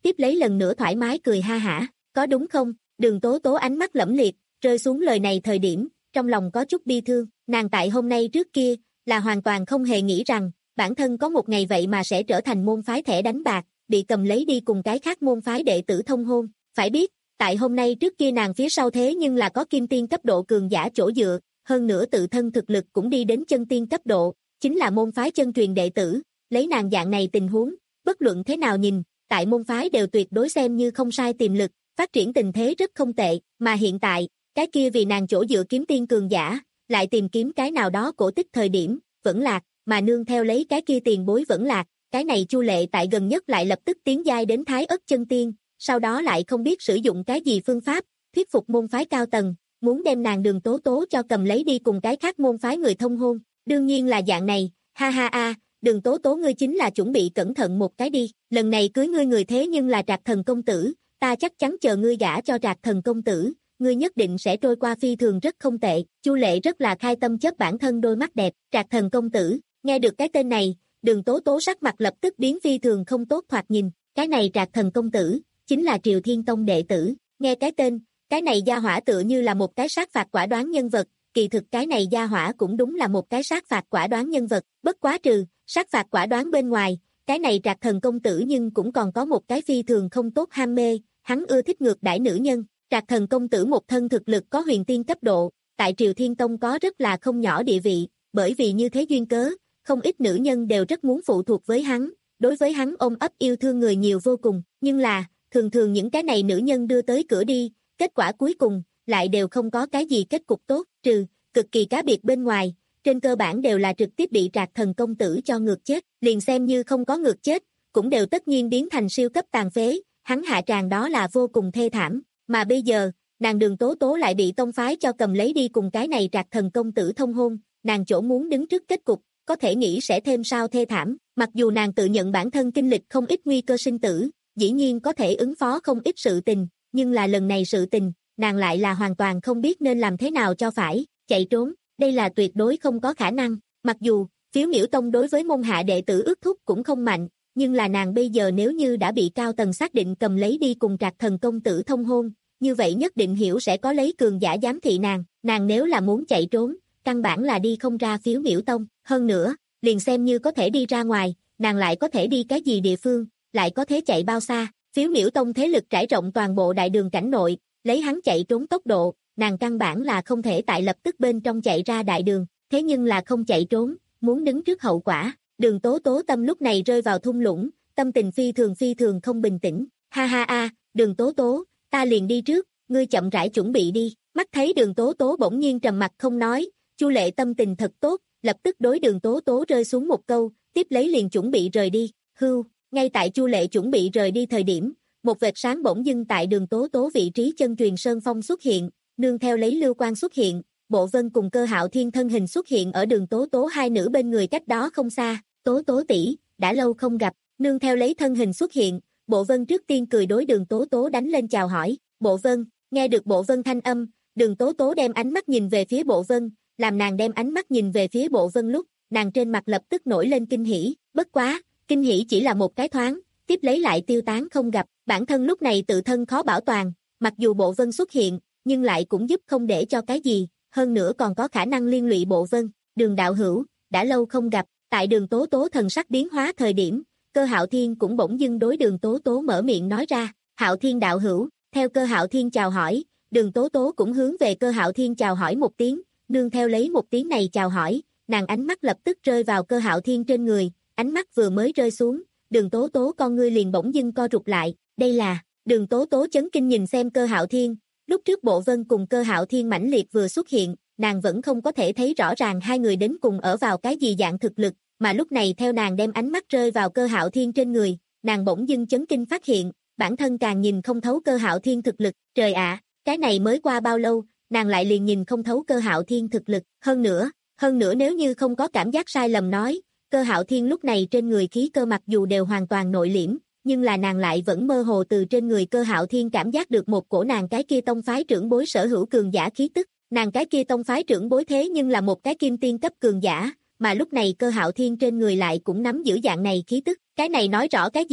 tiếp lấy lần nữa thoải mái cười ha hả, có đúng không? Đường Tố Tố ánh mắt lẫm liệt, rơi xuống lời này thời điểm, trong lòng có chút bi thương, nàng tại hôm nay trước kia, là hoàn toàn không hề nghĩ rằng, bản thân có một ngày vậy mà sẽ trở thành môn phái thẻ đánh bạc, bị cầm lấy đi cùng cái khác môn phái đệ tử thông hôn, phải biết, tại hôm nay trước kia nàng phía sau thế nhưng là có kim tiên cấp độ cường giả chỗ dựa, hơn nữa tự thân thực lực cũng đi đến chân tiên cấp độ, chính là môn phái chân truyền đệ tử, lấy nàng dạng này tình huống, bất luận thế nào nhìn, tại môn phái đều tuyệt đối xem như không sai tiềm lực, phát triển tình thế rất không tệ, mà hiện tại, cái kia vì nàng chỗ dựa kiếm tiên cường giả, lại tìm kiếm cái nào đó cổ tích thời điểm, vẫn lạc, mà nương theo lấy cái kia tiền bối vẫn lạc, cái này Chu Lệ tại gần nhất lại lập tức tiến giai đến Thái Ất chân tiên, sau đó lại không biết sử dụng cái gì phương pháp, thuyết phục môn phái cao tầng, muốn đem nàng Đường Tố Tố cho cầm lấy đi cùng cái khác môn phái người thông hôn, đương nhiên là dạng này, ha ha a, Đường Tố Tố ngươi chính là chuẩn bị cẩn thận một cái đi, lần này cưới ngươi người thế nhưng là Trạc Thần công tử, ta chắc chắn chờ ngươi gả cho Trạc Thần công tử, ngươi nhất định sẽ trôi qua phi thường rất không tệ. Chu Lệ rất là khai tâm chớp bản thân đôi mắt đẹp, Trạc Thần công tử, nghe được cái tên này, Đường Tố Tố sắc mặt lập tức biến phi thường không tốt thoạt nhìn, cái này Trạc Thần công tử, chính là Triều Thiên Tông đệ tử, nghe cái tên, cái này gia hỏa tựa như là một cái sát phạt quả đoán nhân vật, kỳ thực cái này gia hỏa cũng đúng là một cái sát phạt quả đoán nhân vật, bất quá trừ, sát phạt quả đoán bên ngoài, cái này Trạc Thần công tử nhưng cũng còn có một cái phi thường không tốt ham mê, hắn ưa thích ngược đãi nữ nhân, Trạc Thần công tử một thân thực lực có huyền tiên cấp độ, tại Triều Thiên Tông có rất là không nhỏ địa vị, bởi vì như thế duyên cớ, không ít nữ nhân đều rất muốn phụ thuộc với hắn, đối với hắn ôm ấp yêu thương người nhiều vô cùng, nhưng là, thường thường những cái này nữ nhân đưa tới cửa đi, kết quả cuối cùng, lại đều không có cái gì kết cục tốt, trừ, cực kỳ cá biệt bên ngoài, trên cơ bản đều là trực tiếp bị Trạc Thần công tử cho ngược chết, liền xem như không có ngược chết, cũng đều tất nhiên biến thành siêu cấp tàn phế, hắn hạ tràng đó là vô cùng thê thảm, mà bây giờ, nàng Đường Tố Tố lại bị tông phái cho cầm lấy đi cùng cái này Trạc Thần công tử thông hôn, nàng chỗ muốn đứng trước kết cục, có thể nghĩ sẽ thêm sao thê thảm, mặc dù nàng tự nhận bản thân kinh lịch không ít nguy cơ sinh tử, dĩ nhiên có thể ứng phó không ít sự tình, nhưng là lần này sự tình, nàng lại là hoàn toàn không biết nên làm thế nào cho phải, chạy trốn, đây là tuyệt đối không có khả năng, mặc dù, Phiếu Miểu Tông đối với môn hạ đệ tử ước thúc cũng không mạnh, nhưng là nàng bây giờ nếu như đã bị cao tầng xác định cầm lấy đi cùng Trạc Thần công tử thông hôn, như vậy nhất định hiểu sẽ có lấy cường giả giám thị nàng, nàng nếu là muốn chạy trốn, căn bản là đi không ra Phiếu Miểu Tông, hơn nữa, liền xem như có thể đi ra ngoài, nàng lại có thể đi cái gì địa phương, lại có thể chạy bao xa, Phiếu Miểu Tông thế lực trải rộng toàn bộ đại đường cảnh nội, lấy hắn chạy trốn tốc độ, nàng căn bản là không thể tại lập tức bên trong chạy ra đại đường, thế nhưng là không chạy trốn, muốn đứng trước hậu quả, Đường Tố Tố tâm lúc này rơi vào thung lũng, tâm tình phi thường phi thường không bình tĩnh, ha ha a, Đường Tố Tố, ta liền đi trước, ngươi chậm rãi chuẩn bị đi, mắt thấy Đường Tố Tố bỗng nhiên trầm mặt không nói, Chu Lệ tâm tình thật tốt, lập tức đối Đường Tố Tố rơi xuống một câu, tiếp lấy liền chuẩn bị rời đi, hưu, ngay tại Chu Lệ chuẩn bị rời đi thời điểm, một vệt sáng bỗng dưng tại Đường Tố Tố vị trí chân truyền sơn phong xuất hiện, nương theo lấy lưu quang xuất hiện, Bộ Vân cùng Cơ Hạo Thiên thân hình xuất hiện ở Đường Tố Tố hai nữ bên người cách đó không xa, Tố Tố tỷ, đã lâu không gặp, nương theo lấy thân hình xuất hiện, Bộ Vân trước tiên cười đối Đường Tố Tố đánh lên chào hỏi, Bộ Vân, nghe được Bộ Vân thanh âm, Đường Tố Tố đem ánh mắt nhìn về phía Bộ Vân, làm nàng đem ánh mắt nhìn về phía Bộ Vân lúc, nàng trên mặt lập tức nổi lên kinh hỉ, bất quá, kinh hỉ chỉ là một cái thoáng, tiếp lấy lại tiêu tán không gặp, bản thân lúc này tự thân khó bảo toàn, mặc dù Bộ Vân xuất hiện, nhưng lại cũng giúp không để cho cái gì, hơn nữa còn có khả năng liên lụy Bộ Vân, Đường đạo hữu, đã lâu không gặp, tại Đường Tố Tố thần sắc biến hóa thời điểm, Cơ Hạo Thiên cũng bỗng dưng đối Đường Tố Tố mở miệng nói ra, Hạo Thiên đạo hữu, theo Cơ Hạo Thiên chào hỏi, Đường Tố Tố cũng hướng về Cơ Hạo Thiên chào hỏi một tiếng, nương theo lấy một tiếng này chào hỏi, nàng ánh mắt lập tức rơi vào Cơ Hạo Thiên trên người, ánh mắt vừa mới rơi xuống, Đường Tố Tố con ngươi liền bỗng dưng co rụt lại, đây là, Đường Tố Tố chấn kinh nhìn xem Cơ Hạo Thiên, lúc trước Bộ Vân cùng Cơ Hạo Thiên mãnh liệt vừa xuất hiện, nàng vẫn không có thể thấy rõ ràng hai người đến cùng ở vào cái gì dạng thực lực, mà lúc này theo nàng đem ánh mắt rơi vào Cơ Hạo Thiên trên người, nàng bỗng dưng chấn kinh phát hiện, bản thân càng nhìn không thấu Cơ Hạo Thiên thực lực, trời ạ, cái này mới qua bao lâu, nàng lại liền nhìn không thấu Cơ Hạo Thiên thực lực, hơn nữa, hơn nữa nếu như không có cảm giác sai lầm nói, Cơ Hạo Thiên lúc này trên người khí cơ mặc dù đều hoàn toàn nội liễm, nhưng là nàng lại vẫn mơ hồ từ trên người Cơ Hạo Thiên cảm giác được một cổ nàng cái kia tông phái trưởng bối sở hữu cường giả khí tức, nàng cái kia tông phái trưởng bối thế nhưng là một cái kim tiên cấp cường giả, mà lúc này Cơ Hạo Thiên trên người lại cũng nắm giữ dạng này khí tức, cái này nói rõ cái gì?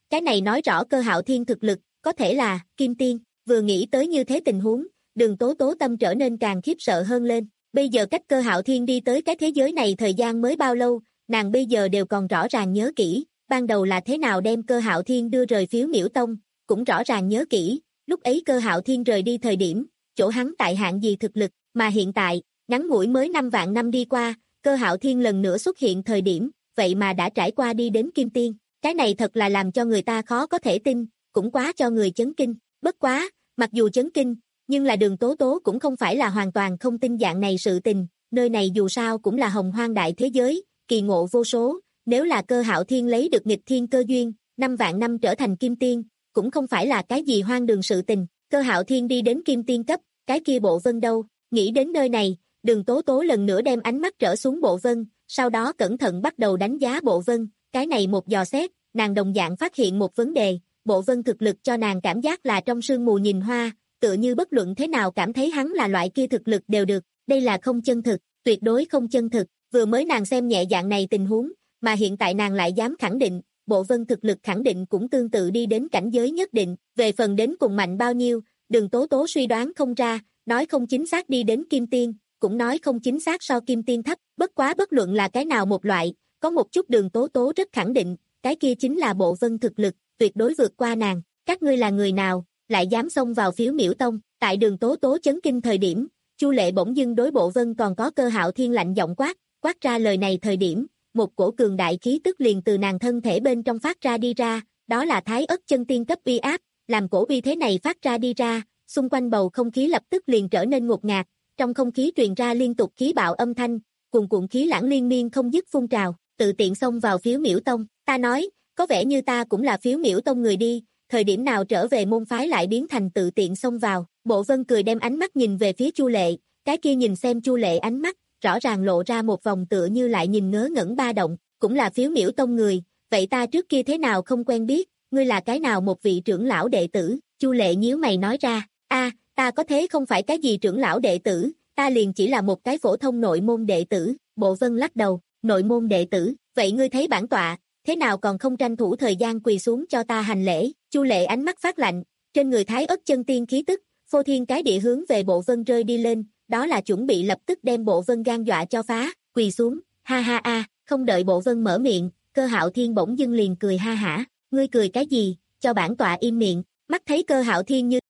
cái này nói rõ Cơ Hạo Thiên thực lực, có thể là Kim Tiên. Vừa nghĩ tới như thế tình huống, Đường Tố Tố tâm trở nên càng khiếp sợ hơn lên. Bây giờ cách Cơ Hạo Thiên đi tới cái thế giới này thời gian mới bao lâu, nàng bây giờ đều còn rõ ràng nhớ kỹ, ban đầu là thế nào đem Cơ Hạo Thiên đưa rời Phiếu Miểu Tông, cũng rõ ràng nhớ kỹ, lúc ấy Cơ Hạo Thiên rời đi thời điểm, chỗ hắn tại hạng gì thực lực, mà hiện tại, ngắn ngủi mới năm vạn năm đi qua, Cơ Hạo Thiên lần nữa xuất hiện thời điểm, vậy mà đã trải qua đi đến Kim Tiên, cái này thật là làm cho người ta khó có thể tin, cũng quá cho người chấn kinh, bất quá, mặc dù chấn kinh, nhưng là Đường Tố Tố cũng không phải là hoàn toàn không tin dạng này sự tình, nơi này dù sao cũng là hồng hoang đại thế giới, kỳ ngộ vô số, nếu là Cơ Hạo Thiên lấy được nghịch thiên cơ duyên, năm vạn năm trở thành Kim Tiên, cũng không phải là cái gì hoang đường sự tình, Cơ Hạo Thiên đi đến Kim Tiên cấp, cái kia Bộ Vân đâu, nghĩ đến nơi này, Đường Tố Tố lần nữa đem ánh mắt trở xuống Bộ Vân, sau đó cẩn thận bắt đầu đánh giá Bộ Vân, cái này một dò xét, nàng đồng dạng phát hiện một vấn đề, Bộ Vân thực lực cho nàng cảm giác là trong sương mù nhìn hoa, tựa như bất luận thế nào cảm thấy hắn là loại kia thực lực đều được, đây là không chân thực, tuyệt đối không chân thực, vừa mới nàng xem nhẹ dạng này tình huống, mà hiện tại nàng lại dám khẳng định, Bộ Vân thực lực khẳng định cũng tương tự đi đến cảnh giới nhất định, về phần đến cùng mạnh bao nhiêu, Đường Tố Tố suy đoán không ra, nói không chính xác đi đến Kim Tiên, cũng nói không chính xác so Kim Tiên thấp, bất quá bất luận là cái nào một loại, có một chút Đường Tố Tố rất khẳng định, cái kia chính là Bộ Vân thực lực, tuyệt đối vượt qua nàng, các ngươi là người nào, lại dám xông vào Phiếu Miểu Tông, tại Đường Tố Tố chấn kinh thời điểm, Chu Lệ bỗng dưng đối Bộ Vân còn có Cơ Hạo Thiên lạnh giọng quát, quát ra lời này thời điểm, một cổ cường đại khí tức liền từ nàng thân thể bên trong phát ra đi ra, đó là Thái Ất chân tiên cấp uy áp, làm cổ uy thế này phát ra đi ra, xung quanh bầu không khí lập tức liền trở nên ngột ngạt, trong không khí truyền ra liên tục khí bạo âm thanh, cuồn cuộn khí lãng liên miên không dứt phun trào, tự tiện xông vào Phiếu Miểu Tông, ta nói, có vẻ như ta cũng là Phiếu Miểu Tông người đi, thời điểm nào trở về môn phái lại biến thành tự tiện xông vào, Bộ Vân cười đem ánh mắt nhìn về phía Chu Lệ, cái kia nhìn xem Chu Lệ ánh mắt, rõ ràng lộ ra một vòng tựa như lại nhìn ngớ ngẩn ba động, cũng là Phiếu Miểu Tông người, vậy ta trước kia thế nào không quen biết, ngươi là cái nào một vị trưởng lão đệ tử, Chu Lệ nhíu mày nói ra, a, ta có thế không phải cái gì trưởng lão đệ tử, ta liền chỉ là một cái phổ thông nội môn đệ tử, Bộ Vân lắc đầu, nội môn đệ tử, vậy ngươi thấy bản tọa, thế nào còn không tranh thủ thời gian quỳ xuống cho ta hành lễ, Chu Lệ ánh mắt phát lạnh, trên người Thái Ất chân tiên khí tức, phô thiên cái địa hướng về Bộ Vân rơi đi lên, đó là chuẩn bị lập tức đem Bộ Vân gan dọa cho phá, quỳ xuống, ha ha a, không đợi Bộ Vân mở miệng, Cơ Hạo Thiên bỗng dưng liền cười ha hả, ngươi cười cái gì, cho bản tọa im miệng, mắt thấy Cơ Hạo Thiên như.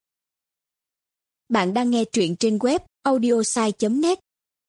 Bạn đang nghe truyện trên web audiosai chấm net.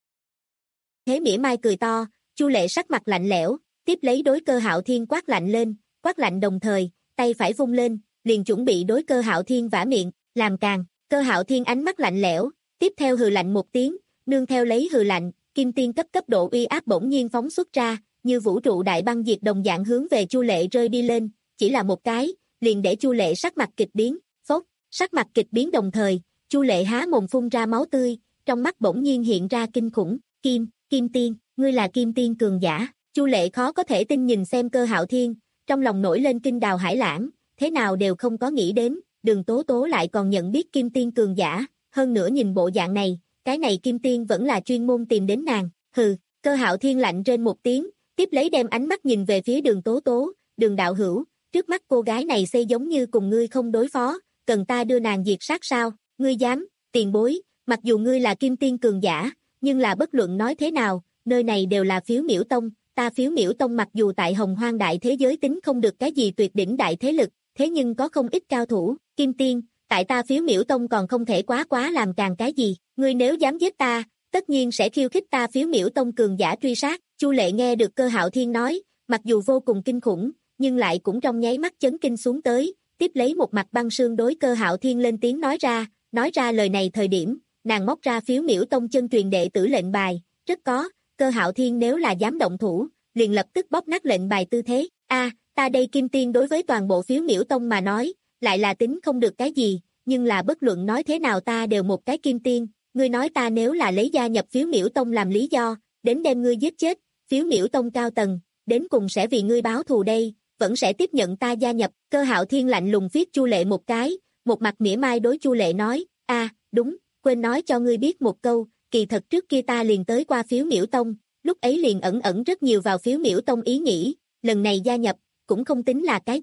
Thế mỉa mai cười to, Chu Lệ sắc mặt lạnh lẽo, tiếp lấy đối Cơ Hạo Thiên quát lạnh lên, quát lạnh đồng thời, tay phải vung lên, liền chuẩn bị đối Cơ Hạo Thiên vả miệng, làm càng, Cơ Hạo Thiên ánh mắt lạnh lẽo, tiếp theo hừ lạnh một tiếng, nương theo lấy hừ lạnh, kim tiên cấp cấp độ uy áp bỗng nhiên phóng xuất ra, như vũ trụ đại băng diệt đồng dạng hướng về Chu Lệ rơi đi lên, chỉ là một cái, liền để Chu Lệ sắc mặt kịch biến, phốc, sắc mặt kịch biến đồng thời, Chu Lệ há mồm phun ra máu tươi, trong mắt bỗng nhiên hiện ra kinh khủng, kim, kim tiên, ngươi là kim tiên cường giả, Chu Lệ khó có thể tin nhìn xem Cơ Hạo Thiên, trong lòng nổi lên kinh đào hải lãng, thế nào đều không có nghĩ đến, Đường Tố Tố lại còn nhận biết kim tiên cường giả, hơn nữa nhìn bộ dạng này, cái này kim tiên vẫn là chuyên môn tìm đến nàng, hừ, Cơ Hạo Thiên lạnh trên một tiếng, tiếp lấy đem ánh mắt nhìn về phía Đường Tố Tố, Đường đạo hữu, trước mắt cô gái này xây giống như cùng ngươi không đối phó, cần ta đưa nàng diệt sát sao, ngươi dám, tiền bối, mặc dù ngươi là kim tiên cường giả, nhưng là bất luận nói thế nào, nơi này đều là Phiếu Miểu Tông, ta Phiếu Miểu Tông mặc dù tại hồng hoang đại thế giới tính không được cái gì tuyệt đỉnh đại thế lực, thế nhưng có không ít cao thủ, kim tiên, tại ta Phiếu Miểu Tông còn không thể quá quá làm càng cái gì, ngươi nếu dám giết ta, tất nhiên sẽ khiêu khích ta Phiếu Miểu Tông cường giả truy sát, Chu Lệ nghe được Cơ Hạo Thiên nói, mặc dù vô cùng kinh khủng, nhưng lại cũng trong nháy mắt chấn kinh xuống tới, tiếp lấy một mặt băng sương đối Cơ Hạo Thiên lên tiếng nói ra, nói ra lời này thời điểm, nàng móc ra Phiếu Miểu Tông chân truyền đệ tử lệnh bài, rất có, Cơ Hạo Thiên nếu là dám động thủ, liền lập tức bóp nát lệnh bài tư thế, a, ta đây kim tiên đối với toàn bộ Phiếu Miểu Tông mà nói, lại là tính không được cái gì, nhưng là bất luận nói thế nào ta đều một cái kim tiên, ngươi nói ta nếu là lấy gia nhập Phiếu Miểu Tông làm lý do, đến đem ngươi giết chết, Phiếu Miểu Tông cao tầng, đến cùng sẽ vì ngươi báo thù đây, vẫn sẽ tiếp nhận ta gia nhập, Cơ Hạo Thiên lạnh lùng viết Chu Lệ một cái, một mặt mỉa mai đối Chu Lệ nói, a, đúng, quên nói cho ngươi biết một câu, kỳ thật trước kia ta liền tới qua Phiếu Miểu Tông, lúc ấy liền ẩn ẩn rất nhiều vào Phiếu Miểu Tông ý nghĩ, lần này gia nhập, cũng không tính là cái gì,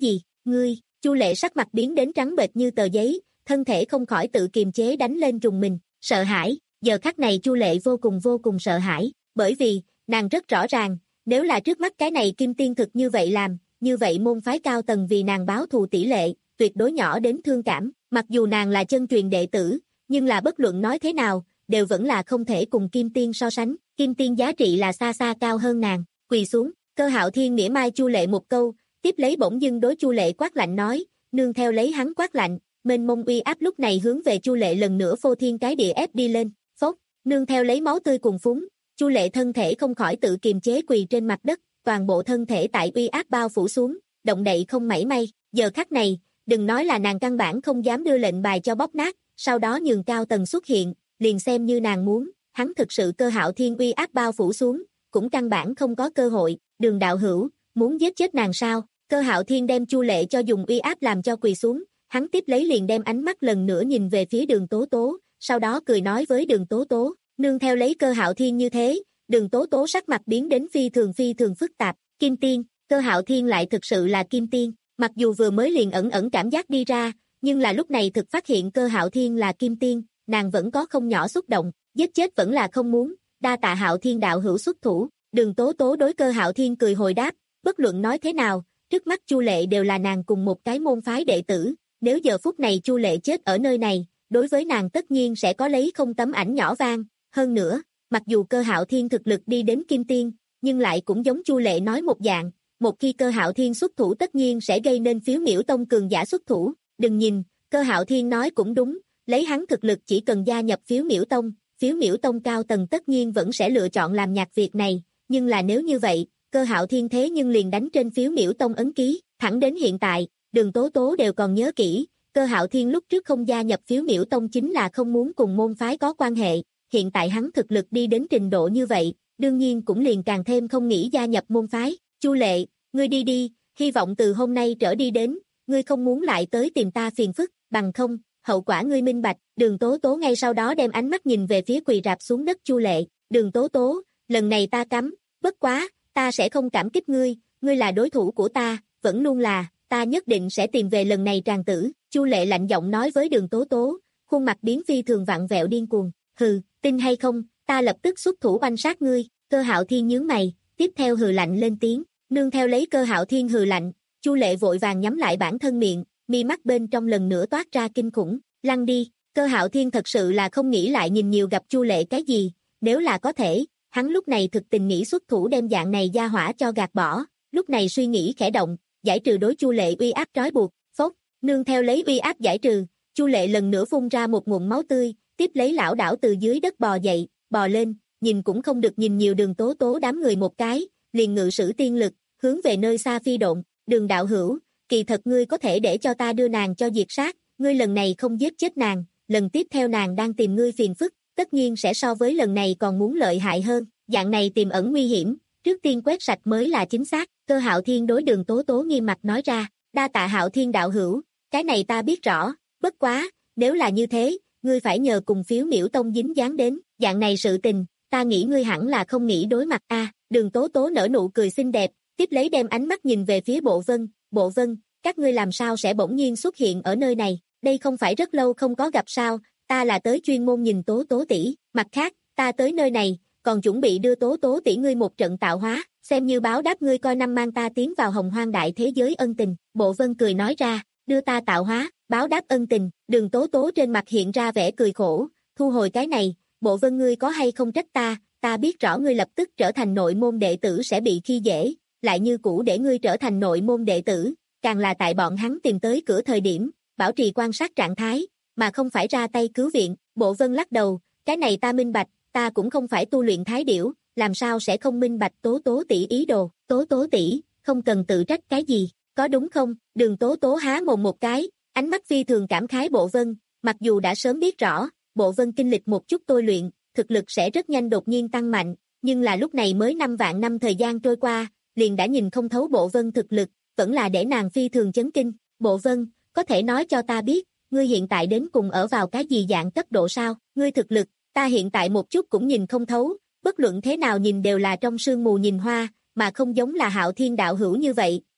ngươi, Chu Lệ sắc mặt biến đến trắng bệch như tờ giấy, thân thể không khỏi tự kiềm chế đánh lên rùng mình, sợ hãi, giờ khắc này Chu Lệ vô cùng vô cùng sợ hãi, bởi vì, nàng rất rõ ràng, nếu là trước mắt cái này Kim Tiên thực như vậy làm, như vậy môn phái cao tầng vì nàng báo thù tỷ lệ, tuyệt đối nhỏ đến thương cảm, mặc dù nàng là chân truyền đệ tử, nhưng là bất luận nói thế nào, đều vẫn là không thể cùng Kim Tiên so sánh, Kim Tiên giá trị là xa xa cao hơn nàng, quỳ xuống, Cơ Hạo Thiên mỉa mai Chu Lệ một câu, tiếp lấy bỗng dưng đối Chu Lệ quát lạnh nói, nương theo lấy hắn quát lạnh, mênh mông uy áp lúc này hướng về Chu Lệ lần nữa phô thiên cái địa ép đi lên, phốc, nương theo lấy máu tươi cuồn phúng, Chu Lệ thân thể không khỏi tự kiềm chế quỳ trên mặt đất, toàn bộ thân thể tại uy áp bao phủ xuống, động đậy không mảy may, giờ khắc này, đừng nói là nàng căn bản không dám đưa lệnh bài cho bóp nát, sau đó nhường cao tầng xuất hiện, liền xem như nàng muốn, hắn thực sự Cơ Hạo Thiên uy áp bao phủ xuống, cũng căn bản không có cơ hội, Đường đạo hữu, muốn giết chết nàng sao? Cơ Hạo Thiên đem Chu Lệ cho dùng uy áp làm cho quỳ xuống, hắn tiếp lấy liền đem ánh mắt lần nữa nhìn về phía Đường Tố Tố, sau đó cười nói với Đường Tố Tố, nương theo lấy Cơ Hạo Thiên như thế, Đường Tố Tố sắc mặt biến đến phi thường phi thường phức tạp, Kim Tiên, Cơ Hạo Thiên lại thực sự là Kim Tiên, mặc dù vừa mới liền ẩn ẩn cảm giác đi ra, nhưng là lúc này thực phát hiện Cơ Hạo Thiên là Kim Tiên, nàng vẫn có không nhỏ xúc động, giết chết vẫn là không muốn, đa tạ Hạo Thiên đạo hữu xuất thủ, Đường Tố Tố đối Cơ Hạo Thiên cười hồi đáp, bất luận nói thế nào, trước mắt Chu Lệ đều là nàng cùng một cái môn phái đệ tử, nếu giờ phút này Chu Lệ chết ở nơi này, đối với nàng tất nhiên sẽ có lấy không tấm ảnh nhỏ vang, hơn nữa, mặc dù Cơ Hạo Thiên thực lực đi đến Kim Tiên, nhưng lại cũng giống Chu Lệ nói một dạng, một khi Cơ Hạo Thiên xuất thủ tất nhiên sẽ gây nên phiếu miểu tông cường giả xuất thủ, đừng nhìn, Cơ Hạo Thiên nói cũng đúng, lấy hắn thực lực chỉ cần gia nhập phiếu miểu tông, phiếu miểu tông cao tầng tất nhiên vẫn sẽ lựa chọn làm nhạc việc này, nhưng là nếu như vậy, Cơ Hạo Thiên thế nhưng liền đánh trên phiếu miểu tông ấn ký, thẳng đến hiện tại, Đường Tố Tố đều còn nhớ kỹ, Cơ Hạo Thiên lúc trước không gia nhập phiếu miểu tông chính là không muốn cùng môn phái có quan hệ, hiện tại hắn thực lực đi đến trình độ như vậy, đương nhiên cũng liền càng thêm không nghĩ gia nhập môn phái, Chu Lệ, ngươi đi đi, hy vọng từ hôm nay trở đi đến, ngươi không muốn lại tới tìm ta phiền phức, bằng không, hậu quả ngươi minh bạch, Đường Tố Tố ngay sau đó đem ánh mắt nhìn về phía quỳ rạp xuống đất Chu Lệ, Đường Tố Tố, lần này ta cấm, bất quá, ta sẽ không cảm kích ngươi, ngươi là đối thủ của ta, vẫn luôn là, ta nhất định sẽ tìm về lần này tràng tử, Chu Lệ lạnh giọng nói với Đường Tố Tố, khuôn mặt biến phi thường vặn vẹo điên cuồng, hừ, tin hay không, ta lập tức xuất thủ oanh sát ngươi, Cơ Hạo Thiên nhướng mày, tiếp theo hừ lạnh lên tiếng, nương theo lấy Cơ Hạo Thiên hừ lạnh, Chu Lệ vội vàng nhắm lại bản thân miệng, mi mắt bên trong lần nữa toát ra kinh khủng, lăn đi, Cơ Hạo Thiên thật sự là không nghĩ lại nhìn nhiều gặp Chu Lệ cái gì, nếu là có thể, hắn lúc này thực tình nghĩ xuất thủ đem dạng này gia hỏa cho gạt bỏ, lúc này suy nghĩ khẽ động, giải trừ đối Chu Lệ uy áp trói buộc, phốc, nương theo lấy uy áp giải trừ, Chu Lệ lần nữa phun ra một ngụm máu tươi, tiếp lấy lão đảo từ dưới đất bò dậy, bò lên, nhìn cũng không được nhìn nhiều Đường Tố Tố đám người một cái, liền ngự sử tiên lực, hướng về nơi xa phi độn, Đường đạo hữu, kỳ thật ngươi có thể để cho ta đưa nàng cho diệt sát, ngươi lần này không giết chết nàng, lần tiếp theo nàng đang tìm ngươi phiền phức, tất nhiên sẽ so với lần này còn muốn lợi hại hơn, dạng này tiềm ẩn nguy hiểm, trước tiên quét sạch mới là chính xác, Cơ Hạo Thiên đối Đường Tố Tố nghiêm mặt nói ra, đa tạ Hạo Thiên đạo hữu, cái này ta biết rõ, bất quá, nếu là như thế, ngươi phải nhờ cùng phiếu miểu tông dính dáng đến, dạng này sự tình, ta nghĩ ngươi hẳn là không nghĩ đối mặt a. Đường Tố Tố nở nụ cười xinh đẹp, tiếp lấy đem ánh mắt nhìn về phía Bộ Vân, Bộ Vân, các ngươi làm sao sẽ bỗng nhiên xuất hiện ở nơi này, đây không phải rất lâu không có gặp sao, ta là tới chuyên môn nhìn Tố Tố tỷ, mặt khác, ta tới nơi này, còn chuẩn bị đưa Tố Tố tỷ ngươi một trận tạo hóa, xem như báo đáp ngươi coi năm mang ta tiến vào hồng hoang đại thế giới ân tình, Bộ Vân cười nói ra, đưa ta tạo hóa, báo đáp ân tình, Đường Tố Tố trên mặt hiện ra vẻ cười khổ, thu hồi cái này, Bộ Vân ngươi có hay không trách ta, ta biết rõ ngươi lập tức trở thành nội môn đệ tử sẽ bị khi dễ, lại như cũ để ngươi trở thành nội môn đệ tử, càng là tại bọn hắn tìm tới cửa thời điểm, bảo trì quan sát trạng thái, mà không phải ra tay cứu viện, Bộ Vân lắc đầu, cái này ta minh bạch, ta cũng không phải tu luyện thái điểu, làm sao sẽ không minh bạch Tố Tố tỷ ý đồ, Tố Tố tỷ, không cần tự trách cái gì, có đúng không, Đường Tố Tố há mồm một cái, ánh mắt phi thường cảm khái Bộ Vân, mặc dù đã sớm biết rõ, Bộ Vân kinh lịch một chút tôi luyện, thực lực sẽ rất nhanh đột nhiên tăng mạnh, nhưng là lúc này mới năm vạn năm thời gian trôi qua, liền đã nhìn không thấu Bộ Vân thực lực, vẫn là để nàng phi thường chấn kinh, Bộ Vân, có thể nói cho ta biết, ngươi hiện tại đến cùng ở vào cái gì dạng cấp độ sao, ngươi thực lực, ta hiện tại một chút cũng nhìn không thấu, bất luận thế nào nhìn đều là trong sương mù nhìn hoa, mà không giống là Hạo Thiên đạo hữu như vậy,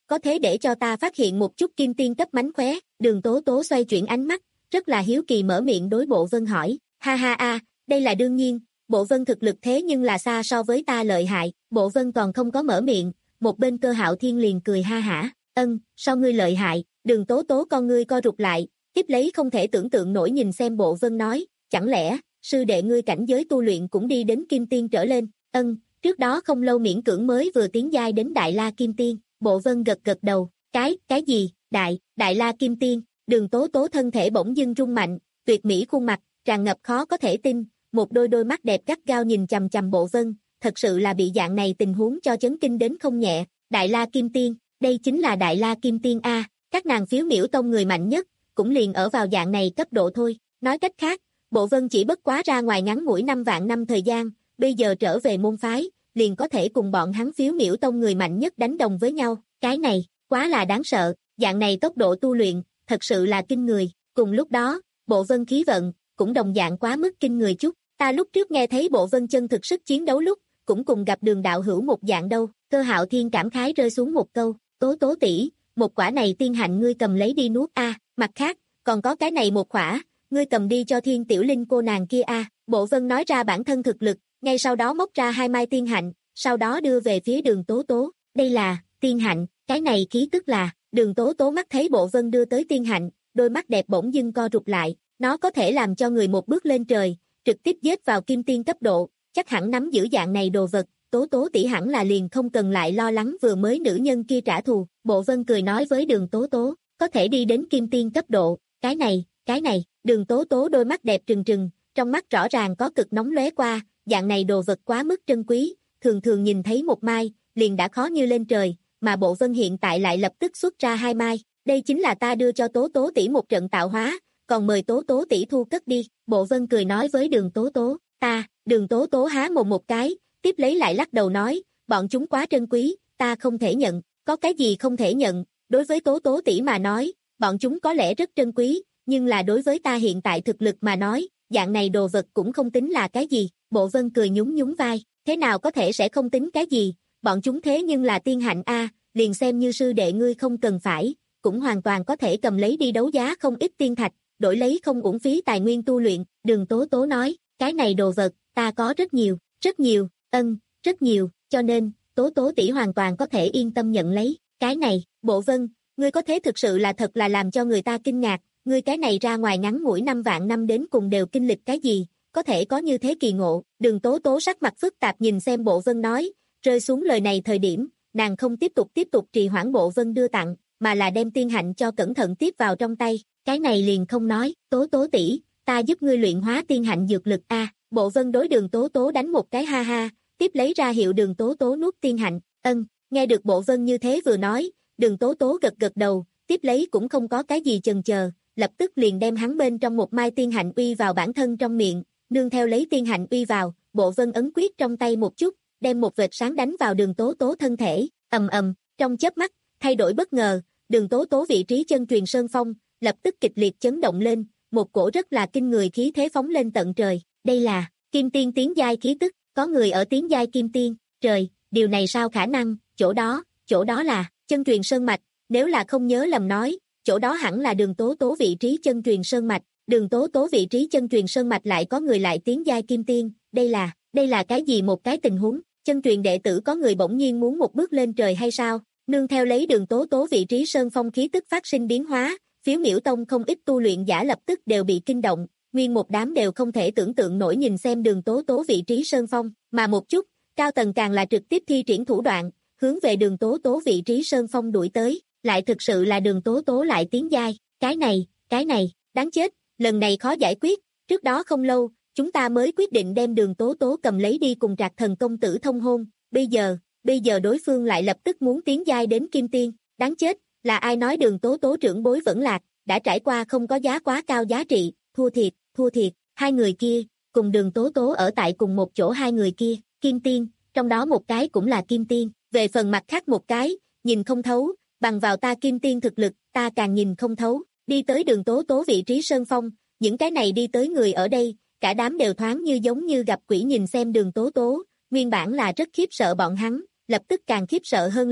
có thế để cho ta phát hiện một chút kim tiên cấp mánh khóe, Đường Tố Tố xoay chuyển ánh mắt, rất là hiếu kỳ mở miệng đối Bộ Vân hỏi, ha ha a, đây là đương nhiên, Bộ Vân thực lực thế nhưng là xa so với ta lợi hại, Bộ Vân còn không có mở miệng, một bên Cơ Hạo Thiên liền cười ha hả, ân, sao ngươi lợi hại, Đường Tố Tố con ngươi co rụt lại, tiếp lấy không thể tưởng tượng nổi nhìn xem Bộ Vân nói, chẳng lẽ, sư đệ ngươi cảnh giới tu luyện cũng đi đến kim tiên trở lên, ân, trước đó không lâu miễn cưỡng mới vừa tiến giai đến Đại La Kim Tiên, Bộ Vân gật gật đầu, cái, cái gì, đại, Đại La Kim Tiên, Đường Tố Tố thân thể bỗng dưng rung mạnh, tuyệt mỹ khuôn mặt, tràn ngập khó có thể tin, một đôi đôi mắt đẹp gắt gao nhìn chằm chằm Bộ Vân, thật sự là bị dạng này tình huống cho chấn kinh đến không nhẹ, Đại La Kim Tiên, đây chính là Đại La Kim Tiên a, các nàng phiếu miểu tông người mạnh nhất, cũng liền ở vào dạng này cấp độ thôi, nói cách khác, Bộ Vân chỉ bất quá ra ngoài ngắn ngủi năm vạn năm thời gian, bây giờ trở về môn phái, liền có thể cùng bọn hắn phiếu miểu tông người mạnh nhất đánh đồng với nhau, cái này, quá là đáng sợ, dạng này tốc độ tu luyện, thật sự là kinh người, cùng lúc đó, Bộ Vân khí vận, cũng đồng dạng quá mức kinh người chút, ta lúc trước nghe thấy Bộ Vân chân thực sức chiến đấu lúc, cũng cùng gặp Đường đạo hữu một dạng đâu, Cơ Hạo Thiên cảm khái rơi xuống một câu, Tố Tố tỷ, một quả này tiên hạnh ngươi cầm lấy đi nuốt a, mặt khác, còn có cái này một quả, ngươi cầm đi cho Thiên Tiểu Linh cô nàng kia a, Bộ Vân nói ra bản thân thực lực, ngay sau đó móc ra hai mai tiên hạnh, sau đó đưa về phía Đường Tố Tố, đây là, tiên hạnh, cái này khí tức là, Đường Tố Tố mắt thấy Bộ Vân đưa tới tiên hạnh, đôi mắt đẹp bỗng dưng co rụt lại, nó có thể làm cho người một bước lên trời, trực tiếp giết vào kim tiên cấp độ, chắc hẳn nắm giữ dạng này đồ vật, Tố Tố tỷ hẳn là liền không cần lại lo lắng vừa mới nữ nhân kia trả thù, Bộ Vân cười nói với Đường Tố Tố, có thể đi đến kim tiên cấp độ, cái này, cái này, Đường Tố Tố đôi mắt đẹp trừng trừng, trong mắt rõ ràng có cực nóng lóe qua, dạng này đồ vật quá mức trân quý, thường thường nhìn thấy một mai, liền đã khó như lên trời, mà Bộ Vân hiện tại lại lập tức xuất ra hai mai, đây chính là ta đưa cho Tố Tố tỷ một trận tạo hóa, còn mời Tố Tố tỷ thu cất đi, Bộ Vân cười nói với Đường Tố Tố, ta, Đường Tố Tố há mồm một cái, tiếp lấy lại lắc đầu nói, bọn chúng quá trân quý, ta không thể nhận, có cái gì không thể nhận, đối với Tố Tố tỷ mà nói, bọn chúng có lẽ rất trân quý, nhưng là đối với ta hiện tại thực lực mà nói, dạng này đồ vật cũng không tính là cái gì, Bộ Vân cười nhún nhún vai, thế nào có thể sẽ không tính cái gì, bọn chúng thế nhưng là tiên hạnh a, liền xem như sư đệ ngươi không cần phải, cũng hoàn toàn có thể cầm lấy đi đấu giá không ít tiên thạch, đổi lấy không uổng phí tài nguyên tu luyện, Đường Tố Tố nói, cái này đồ vật, ta có rất nhiều, rất nhiều, ân, rất nhiều, cho nên, Tố Tố tỷ hoàn toàn có thể yên tâm nhận lấy, cái này, Bộ Vân, ngươi có thế thực sự là thật là làm cho người ta kinh ngạc, ngươi cái này ra ngoài ngắn ngủi năm vạn năm đến cùng đều kinh lịch cái gì, có thể có như thế kỳ ngộ, Đường Tố Tố sắc mặt phức tạp nhìn xem Bộ Vân nói, rơi xuống lời này thời điểm, nàng không tiếp tục tiếp tục trì hoãn Bộ Vân đưa tặng, mà là đem tiên hạnh cho cẩn thận tiếp vào trong tay, cái này liền không nói, Tố Tố tỷ, ta giúp ngươi luyện hóa tiên hạnh dược lực a, Bộ Vân đối Đường Tố Tố đánh một cái ha ha, tiếp lấy ra hiệu Đường Tố Tố nuốt tiên hạnh, ân, nghe được Bộ Vân như thế vừa nói, Đường Tố Tố gật gật đầu, tiếp lấy cũng không có cái gì chần chờ, lập tức liền đem hắn bên trong một mai tiên hạnh uy vào bản thân trong miệng, nương theo lấy tiên hạnh uy vào, Bộ Vân ấn quyết trong tay một chút, đem một vệt sáng đánh vào Đường Tố Tố thân thể, ầm ầm, trong chớp mắt, thay đổi bất ngờ, Đường Tố Tố vị trí chân truyền sơn phong, lập tức kịch liệt chấn động lên, một cổ rất là kinh người khí thế phóng lên tận trời, đây là kim tiên tiến giai khí tức, có người ở tiến giai kim tiên, trời, điều này sao khả năng, chỗ đó, chỗ đó là chân truyền sơn mạch, nếu là không nhớ lầm nói, chỗ đó hẳn là Đường Tố Tố vị trí chân truyền sơn mạch, Đường Tố Tố vị trí chân truyền sơn mạch lại có người lại tiến giai kim tiên, đây là, đây là cái gì một cái tình huống, chân truyền đệ tử có người bỗng nhiên muốn một bước lên trời hay sao, nương theo lấy Đường Tố Tố vị trí sơn phong khí tức phát sinh biến hóa, phiếu miểu tông không ít tu luyện giả lập tức đều bị kinh động, nguyên một đám đều không thể tưởng tượng nổi nhìn xem Đường Tố Tố vị trí sơn phong, mà một chút, cao tầng càng là trực tiếp thi triển thủ đoạn, hướng về Đường Tố Tố vị trí sơn phong đuổi tới, lại thực sự là Đường Tố Tố lại tiến giai, cái này, cái này, đáng chết, lần này khó giải quyết, trước đó không lâu, chúng ta mới quyết định đem Đường Tố Tố cầm lấy đi cùng Trạc Thần công tử thông hôn, bây giờ, bây giờ đối phương lại lập tức muốn tiến giai đến kim tiên, đáng chết, là ai nói Đường Tố Tố trưởng bối vẫn lạc, đã trải qua không có giá quá cao giá trị, thua thiệt, thua thiệt, hai người kia, cùng Đường Tố Tố ở tại cùng một chỗ hai người kia, kim tiên, trong đó một cái cũng là kim tiên, về phần mặt khác một cái, nhìn không thấu, bằng vào ta kim tiên thực lực, ta càng nhìn không thấu, đi tới Đường Tố Tố vị trí sơn phong, những cái này đi tới người ở đây, cả đám đều thoáng như giống như gặp quỷ nhìn xem Đường Tố Tố, nguyên bản là rất khiếp sợ bọn hắn, lập tức càng khiếp sợ hơn lên,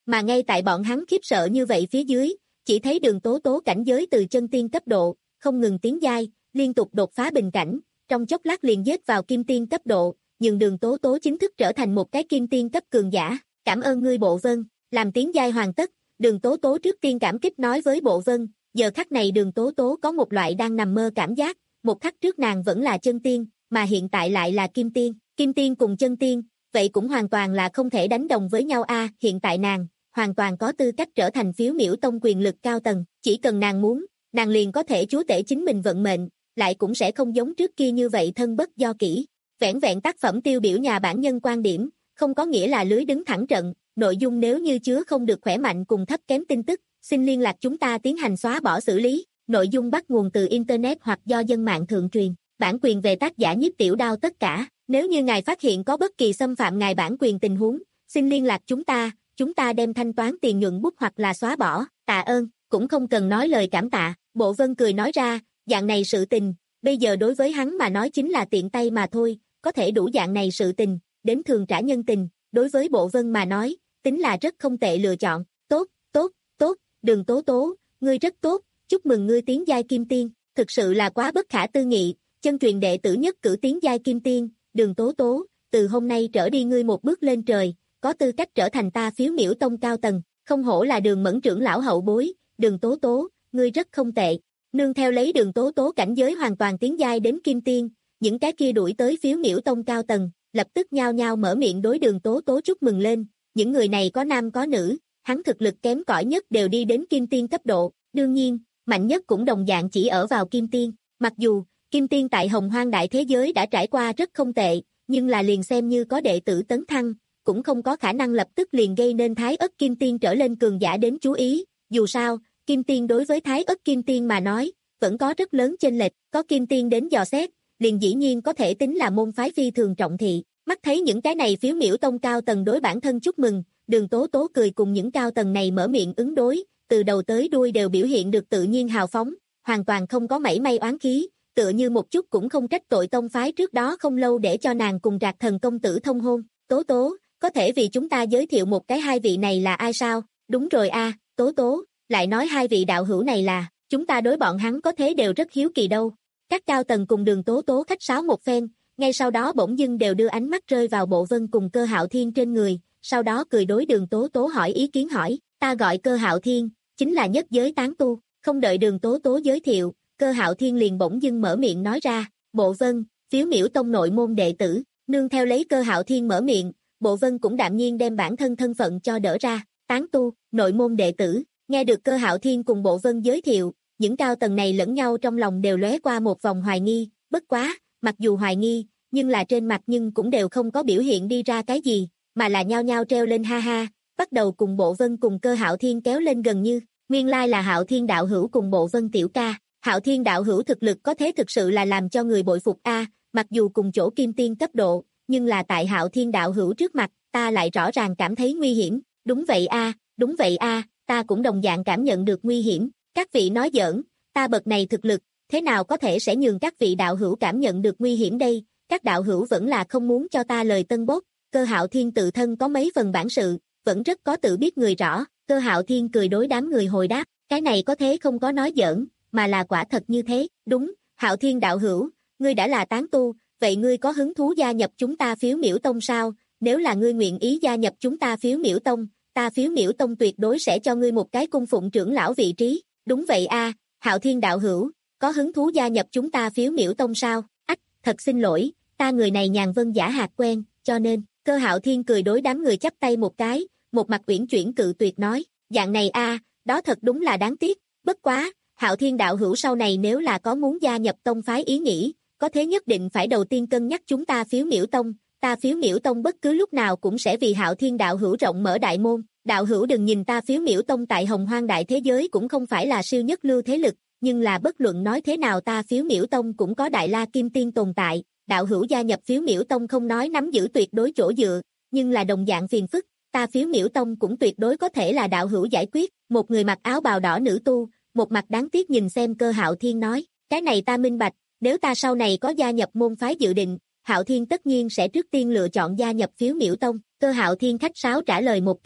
Mà ngay tại bọn hắn khiếp sợ như vậy phía dưới, chỉ thấy Đường Tố Tố cảnh giới từ chân tiên cấp độ, không ngừng tiến giai, liên tục đột phá bình cảnh, trong chốc lát liền giết vào kim tiên cấp độ, nhưng Đường Tố Tố chính thức trở thành một cái kim tiên cấp cường giả. Cảm ơn ngươi Bộ Vân, làm tiến giai hoàn tất, Đường Tố Tố trước tiên cảm kích nói với Bộ Vân, giờ khắc này Đường Tố Tố có một loại đang nằm mơ cảm giác, một khắc trước nàng vẫn là chân tiên, mà hiện tại lại là kim tiên, kim tiên cùng chân tiên, vậy cũng hoàn toàn là không thể đánh đồng với nhau a, hiện tại nàng hoàn toàn có tư cách trở thành Phiếu Miểu Tông quyền lực cao tầng, chỉ cần nàng muốn, nàng liền có thể chúa tể chính mình vận mệnh, lại cũng sẽ không giống trước kia như vậy thân bất do kỷ. Vẻn vẹn tác phẩm tiêu biểu nhà bản nhân quan điểm, không có nghĩa là lưới đứng thẳng trận, nội dung nếu như chứa không được khỏe mạnh cùng thấp kém tin tức, xin liên lạc chúng ta tiến hành xóa bỏ xử lý. Nội dung bắt nguồn từ Internet hoặc do dân mạng thượng truyền, bản quyền về tác giả Nhiếp Tiểu Đao tất cả. Nếu như ngài phát hiện có bất kỳ xâm phạm ngài bản quyền tình huống, xin liên lạc chúng ta, chúng ta đem thanh toán tiền nhuận bút hoặc là xóa bỏ, tạ ơn, cũng không cần nói lời cảm tạ. Bộ Vân cười nói ra, dạng này sự tình, bây giờ đối với hắn mà nói chính là tiện tay mà thôi, có thể đủ dạng này sự tình, đến thường trả nhân tình, đối với Bộ Vân mà nói, tính là rất không tệ lựa chọn. Tốt, tốt, tốt, Đường Tố Tố, ngươi rất tốt, chúc mừng ngươi tiến giai kim tiên, thực sự là quá bất khả tư nghị, chân truyền đệ tử nhất cử tiến giai kim tiên, Đường Tố Tố, từ hôm nay trở đi ngươi một bước lên trời, có tư cách trở thành ta Phiếu Miểu Tông cao tầng, không hổ là Đường Mẫn trưởng lão hậu bối, Đường Tố Tố, ngươi rất không tệ. Nương theo lấy Đường Tố Tố cảnh giới hoàn toàn tiến giai đến kim tiên, những cái kia đuổi tới Phiếu Miểu Tông cao tầng, lập tức nhao nhao mở miệng đối Đường Tố Tố chúc mừng lên, những người này có nam có nữ, hắn thực lực kém cỏi nhất đều đi đến kim tiên cấp độ, đương nhiên, mạnh nhất cũng đồng dạng chỉ ở vào kim tiên, mặc dù kim tiên tại Hồng Hoang đại thế giới đã trải qua rất không tệ, nhưng là liền xem như có đệ tử tấn thăng, cũng không có khả năng lập tức liền gây nên Thái Ất Kim Tiên trở lên cường giả đến chú ý, dù sao, Kim Tiên đối với Thái Ất Kim Tiên mà nói, vẫn có rất lớn chênh lệch, có Kim Tiên đến dò xét, liền dĩ nhiên có thể tính là môn phái phi thường trọng thị, mắt thấy những cái này Phiếu Miểu Tông cao tầng đối bản thân chúc mừng, Đường Tố Tố cười cùng những cao tầng này mở miệng ứng đối, từ đầu tới đuôi đều biểu hiện được tự nhiên hào phóng, hoàn toàn không có mảy may oán khí, tựa như một chút cũng không trách tội tông phái trước đó không lâu để cho nàng cùng Rạc Thần công tử thông hôn. Tố Tố, có thể vì chúng ta giới thiệu một cái hai vị này là ai sao? Đúng rồi a, Tố Tố, lại nói hai vị đạo hữu này là, chúng ta đối bọn hắn có thế đều rất hiếu kỳ đâu. Các cao tầng cùng Đường Tố Tố khách sáo một phen, ngay sau đó bỗng dưng đều đưa ánh mắt rơi vào Bộ Vân cùng Cơ Hạo Thiên trên người, sau đó cười đối Đường Tố Tố hỏi ý kiến hỏi, ta gọi Cơ Hạo Thiên, chính là nhất giới tán tu, không đợi Đường Tố Tố giới thiệu, Cơ Hạo Thiên liền bỗng dưng mở miệng nói ra, Bộ Vân, Phiếu Miểu Tông nội môn đệ tử, nương theo lấy Cơ Hạo Thiên mở miệng, Bộ Vân cũng đạm nhiên đem bản thân thân phận cho đỡ ra, tán tu, nội môn đệ tử, nghe được Cơ Hạo Thiên cùng Bộ Vân giới thiệu, những cao tầng này lẫn nhau trong lòng đều lóe qua một vòng hoài nghi, bất quá, mặc dù hoài nghi, nhưng là trên mặt nhưng cũng đều không có biểu hiện đi ra cái gì, mà là nhao nhao treo lên ha ha, bắt đầu cùng Bộ Vân cùng Cơ Hạo Thiên kéo lên gần như, nguyên lai là Hạo Thiên đạo hữu cùng Bộ Vân tiểu ca. Hạo Thiên đạo hữu thực lực có thế thực sự là làm cho người bội phục a, mặc dù cùng chỗ kim tiên cấp độ, nhưng là tại Hạo Thiên đạo hữu trước mặt, ta lại rõ ràng cảm thấy nguy hiểm. Đúng vậy a, đúng vậy a, ta cũng đồng dạng cảm nhận được nguy hiểm. Các vị nói giỡn, ta bậc này thực lực, thế nào có thể sẽ nhường các vị đạo hữu cảm nhận được nguy hiểm đây? Các đạo hữu vẫn là không muốn cho ta lời tân bốc. Cơ Hạo Thiên tự thân có mấy phần bản sự, vẫn rất có tự biết người rõ. Cơ Hạo Thiên cười đối đám người hồi đáp, cái này có thế không có nói giỡn, mà là quả thật như thế. Đúng, Hạo Thiên đạo hữu, ngươi đã là tán tu, vậy ngươi có hứng thú gia nhập chúng ta Phiếu Miểu Tông sao? Nếu là ngươi nguyện ý gia nhập chúng ta Phiếu Miểu Tông, ta Phiếu Miểu Tông tuyệt đối sẽ cho ngươi một cái cung phụng trưởng lão vị trí. Đúng vậy a, Hạo Thiên đạo hữu, có hứng thú gia nhập chúng ta Phiếu Miểu Tông sao? Ách, thật xin lỗi, ta người này nhàn vân giả hạt quen, cho nên, Cơ Hạo Thiên cười đối đám người chắp tay một cái, một mặt uyển chuyển cự tuyệt nói, dạng này a, đó thật đúng là đáng tiếc, bất quá, Hạo Thiên đạo hữu sau này nếu là có muốn gia nhập tông phái ý nghĩ, có thế nhất định phải đầu tiên cân nhắc chúng ta Phiếu Miểu Tông, ta Phiếu Miểu Tông bất cứ lúc nào cũng sẽ vì Hạo Thiên đạo hữu rộng mở đại môn. Đạo hữu đừng nhìn ta Phiếu Miểu Tông tại Hồng Hoang đại thế giới cũng không phải là siêu nhất lưu thế lực, nhưng là bất luận nói thế nào ta Phiếu Miểu Tông cũng có Đại La Kim Tiên tồn tại, đạo hữu gia nhập Phiếu Miểu Tông không nói nắm giữ tuyệt đối chỗ dựa, nhưng là đồng dạng phiền phức, ta Phiếu Miểu Tông cũng tuyệt đối có thể là đạo hữu giải quyết. Một người mặc áo bào đỏ nữ tu, một mặt đáng tiếc nhìn xem Cơ Hạo Thiên nói, cái này ta minh bạch, nếu ta sau này có gia nhập môn phái dự định, Hạo Thiên tất nhiên sẽ trước tiên lựa chọn gia nhập Phiếu Miểu Tông. Cơ Hạo Thiên khách sáo trả lời một cái,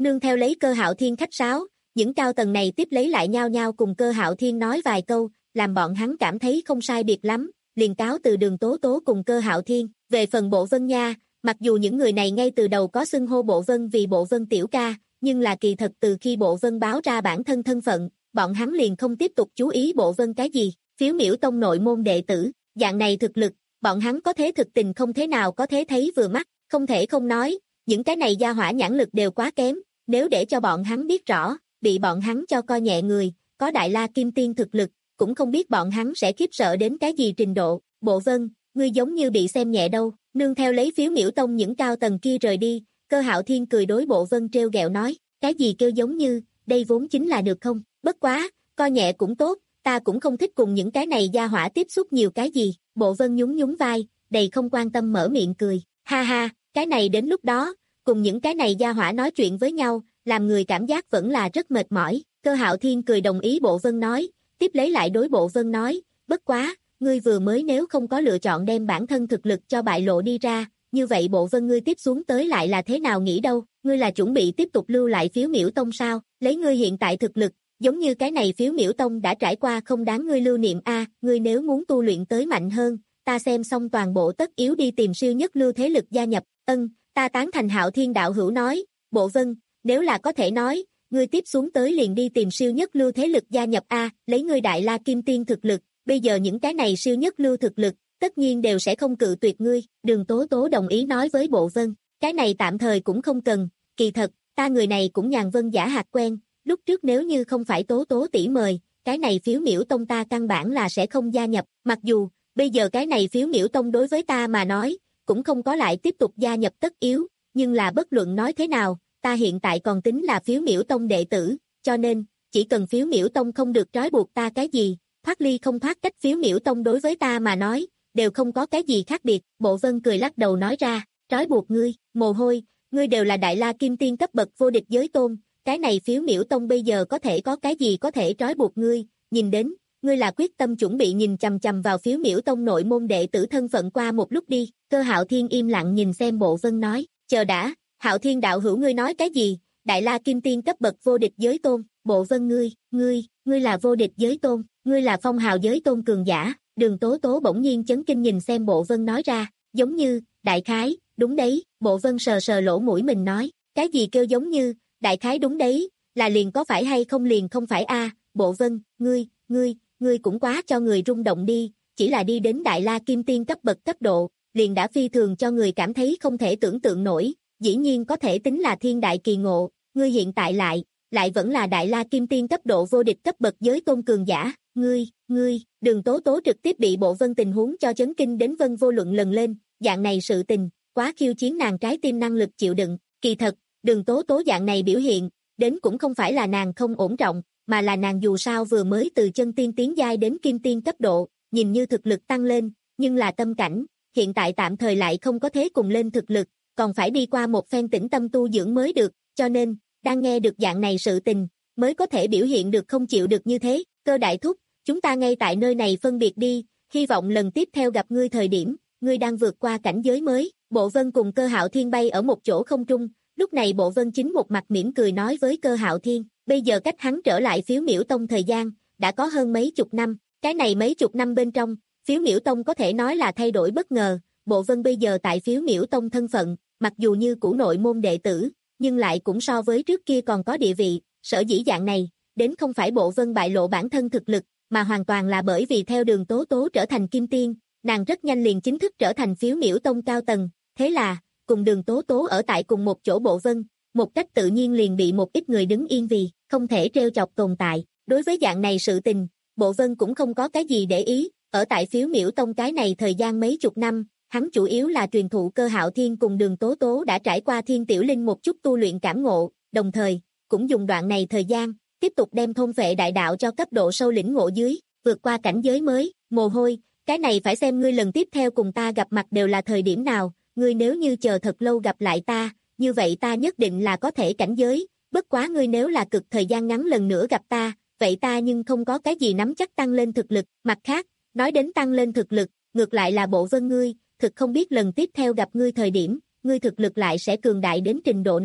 Nương theo lấy Cơ Hạo Thiên khách sáo, những cao tầng này tiếp lấy lại nhao nhao cùng Cơ Hạo Thiên nói vài câu, làm bọn hắn cảm thấy không sai biệt lắm, liền cáo từ Đường Tố Tố cùng Cơ Hạo Thiên. Về phần Bộ Vân nha, mặc dù những người này ngay từ đầu có xưng hô Bộ Vân vì Bộ Vân tiểu ca, nhưng là kỳ thật từ khi Bộ Vân báo ra bản thân thân phận, bọn hắn liền không tiếp tục chú ý Bộ Vân cái gì. Phiếu miểu tông nội môn đệ tử, dạng này thực lực, bọn hắn có thế thực tình không thế nào có thế thấy vừa mắt, không thể không nói, những cái này gia hỏa nhãn lực đều quá kém, nếu để cho bọn hắn biết rõ, bị bọn hắn cho coi nhẹ người, có Đại La Kim Tiên thực lực, cũng không biết bọn hắn sẽ khiếp sợ đến cái gì trình độ. Bộ Vân, ngươi giống như bị xem nhẹ đâu. Nương theo lấy phiếu miểu tông những cao tầng kia rời đi, Cơ Hạo Thiên cười đối Bộ Vân trêu ghẹo nói, cái gì kêu giống như, đây vốn chính là được không, bất quá, coi nhẹ cũng tốt, ta cũng không thích cùng những cái này gia hỏa tiếp xúc nhiều cái gì. Bộ Vân nhún nhún vai, đầy không quan tâm mở miệng cười, ha ha, cái này đến lúc đó, cùng những cái này gia hỏa nói chuyện với nhau, làm người cảm giác vẫn là rất mệt mỏi. Cơ Hạo Thiên cười đồng ý Bộ Vân nói, tiếp lấy lại đối Bộ Vân nói, bất quá, ngươi vừa mới nếu không có lựa chọn đem bản thân thực lực cho bại lộ đi ra, như vậy Bộ Vân ngươi tiếp xuống tới lại là thế nào nghĩ đâu, ngươi là chuẩn bị tiếp tục lưu lại phiếu miểu tông sao, lấy ngươi hiện tại thực lực, giống như cái này phiếu miểu tông đã trải qua không đáng ngươi lưu niệm a, ngươi nếu muốn tu luyện tới mạnh hơn, ta xem xong toàn bộ tất yếu đi tìm siêu nhất lưu thế lực gia nhập. Ân, ta tán thành. Hạo Thiên đạo hữu nói, Bộ Vân, nếu là có thể nói, ngươi tiếp xuống tới liền đi tìm siêu nhất lưu thế lực gia nhập a, lấy ngươi Đại La Kim Tiên thực lực, bây giờ những cái này siêu nhất lưu thực lực, tất nhiên đều sẽ không cự tuyệt ngươi. Đường Tố Tố đồng ý nói với Bộ Vân, cái này tạm thời cũng không cần, kỳ thật, ta người này cũng nhàn vân giả hạt quen, lúc trước nếu như không phải Tố Tố tỷ mời, cái này phiếu miểu tông ta căn bản là sẽ không gia nhập, mặc dù, bây giờ cái này phiếu miểu tông đối với ta mà nói, cũng không có lại tiếp tục gia nhập tất yếu, nhưng là bất luận nói thế nào, ta hiện tại còn tính là phiếu miểu tông đệ tử, cho nên, chỉ cần phiếu miểu tông không được trói buộc ta cái gì, thoát ly không thoát cách phiếu miểu tông đối với ta mà nói, đều không có cái gì khác biệt. Bộ Vân cười lắc đầu nói ra, trói buộc ngươi, mồ hôi, ngươi đều là Đại La Kim Tiên cấp bậc vô địch giới tôn, cái này phiếu miểu tông bây giờ có thể có cái gì có thể trói buộc ngươi, nhìn đến, ngươi là quyết tâm chuẩn bị nhìn chằm chằm vào phiếu miểu tông nội môn đệ tử thân phận qua một lúc đi. Cơ Hạo Thiên im lặng nhìn xem Bộ Vân nói, chờ đã, Hạo Thiên đạo hữu ngươi nói cái gì, Đại La Kim Tiên cấp bậc vô địch giới tôn. Bộ Vân ngươi, ngươi, ngươi là vô địch giới tôn, ngươi là phong hào giới tôn cường giả. Đường Tố Tố bỗng nhiên chấn kinh nhìn xem Bộ Vân nói ra, giống như, đại khái, đúng đấy. Bộ Vân sờ sờ lỗ mũi mình nói, cái gì kêu giống như, đại khái đúng đấy, là liền có phải hay không liền không phải a. Bộ Vân, ngươi, ngươi, ngươi cũng quá cho người rung động đi, chỉ là đi đến Đại La Kim Tiên cấp bậc cấp độ, liền đã phi thường cho người cảm thấy không thể tưởng tượng nổi, dĩ nhiên có thể tính là thiên đại kỳ ngộ, ngươi hiện tại lại, lại vẫn là Đại La Kim Tiên cấp độ vô địch cấp bậc giới tôn cường giả, ngươi, ngươi. Đường Tố Tố trực tiếp bị Bộ Vân tình huống cho chấn kinh đến vân vô luận lần lên, dạng này sự tình, quá khiêu chiến nàng trái tim năng lực chịu đựng. Kỳ thật, Đường Tố Tố dạng này biểu hiện, đến cũng không phải là nàng không ổn trọng, mà là nàng dù sao vừa mới từ chân tiên tiến giai đến kim tiên cấp độ, nhìn như thực lực tăng lên, nhưng là tâm cảnh, hiện tại tạm thời lại không có thế cùng lên thực lực, còn phải đi qua một phen tĩnh tâm tu dưỡng mới được, cho nên, đang nghe được dạng này sự tình, mới có thể biểu hiện được không chịu được như thế. Cơ đại thúc, chúng ta ngay tại nơi này phân biệt đi, hy vọng lần tiếp theo gặp ngươi thời điểm, ngươi đang vượt qua cảnh giới mới. Bộ Vân cùng Cơ Hạo Thiên bay ở một chỗ không trung, lúc này Bộ Vân chính một mặt mỉm cười nói với Cơ Hạo Thiên, bây giờ cách hắn trở lại phiếu miểu tông thời gian, đã có hơn mấy chục năm, cái này mấy chục năm bên trong, phiếu miểu tông có thể nói là thay đổi bất ngờ. Bộ Vân bây giờ tại phiếu miểu tông thân phận, mặc dù như cũ nội môn đệ tử, nhưng lại cũng so với trước kia còn có địa vị, sở dĩ dạng này, đến không phải Bộ Vân bại lộ bản thân thực lực, mà hoàn toàn là bởi vì theo Đường Tố Tố trở thành kim tiên, nàng rất nhanh liền chính thức trở thành phiếu miểu tông cao tầng, thế là, cùng Đường Tố Tố ở tại cùng một chỗ Bộ Vân, một cách tự nhiên liền bị một ít người đứng yên vì, không thể trêu chọc tồn tại. Đối với dạng này sự tình, Bộ Vân cũng không có cái gì để ý, ở tại phiếu miểu tông cái này thời gian mấy chục năm, hắn chủ yếu là truyền thụ Cơ Hạo Thiên cùng Đường Tố Tố đã trải qua thiên tiểu linh một chút tu luyện cảm ngộ, đồng thời, cũng dùng đoạn này thời gian, tiếp tục đem thôn vệ đại đạo cho cấp độ sâu lĩnh ngộ dưới, vượt qua cảnh giới mới. Mồ hôi, cái này phải xem ngươi lần tiếp theo cùng ta gặp mặt đều là thời điểm nào, ngươi nếu như chờ thật lâu gặp lại ta, như vậy ta nhất định là có thể cảnh giới, bất quá ngươi nếu là cực thời gian ngắn lần nữa gặp ta, vậy ta nhưng không có cái gì nắm chắc tăng lên thực lực. Mặt khác, nói đến tăng lên thực lực, ngược lại là Bộ Vân ngươi, thực không biết lần tiếp theo gặp ngươi thời điểm, ngươi thực lực lại sẽ cường đại đến trình độ nào,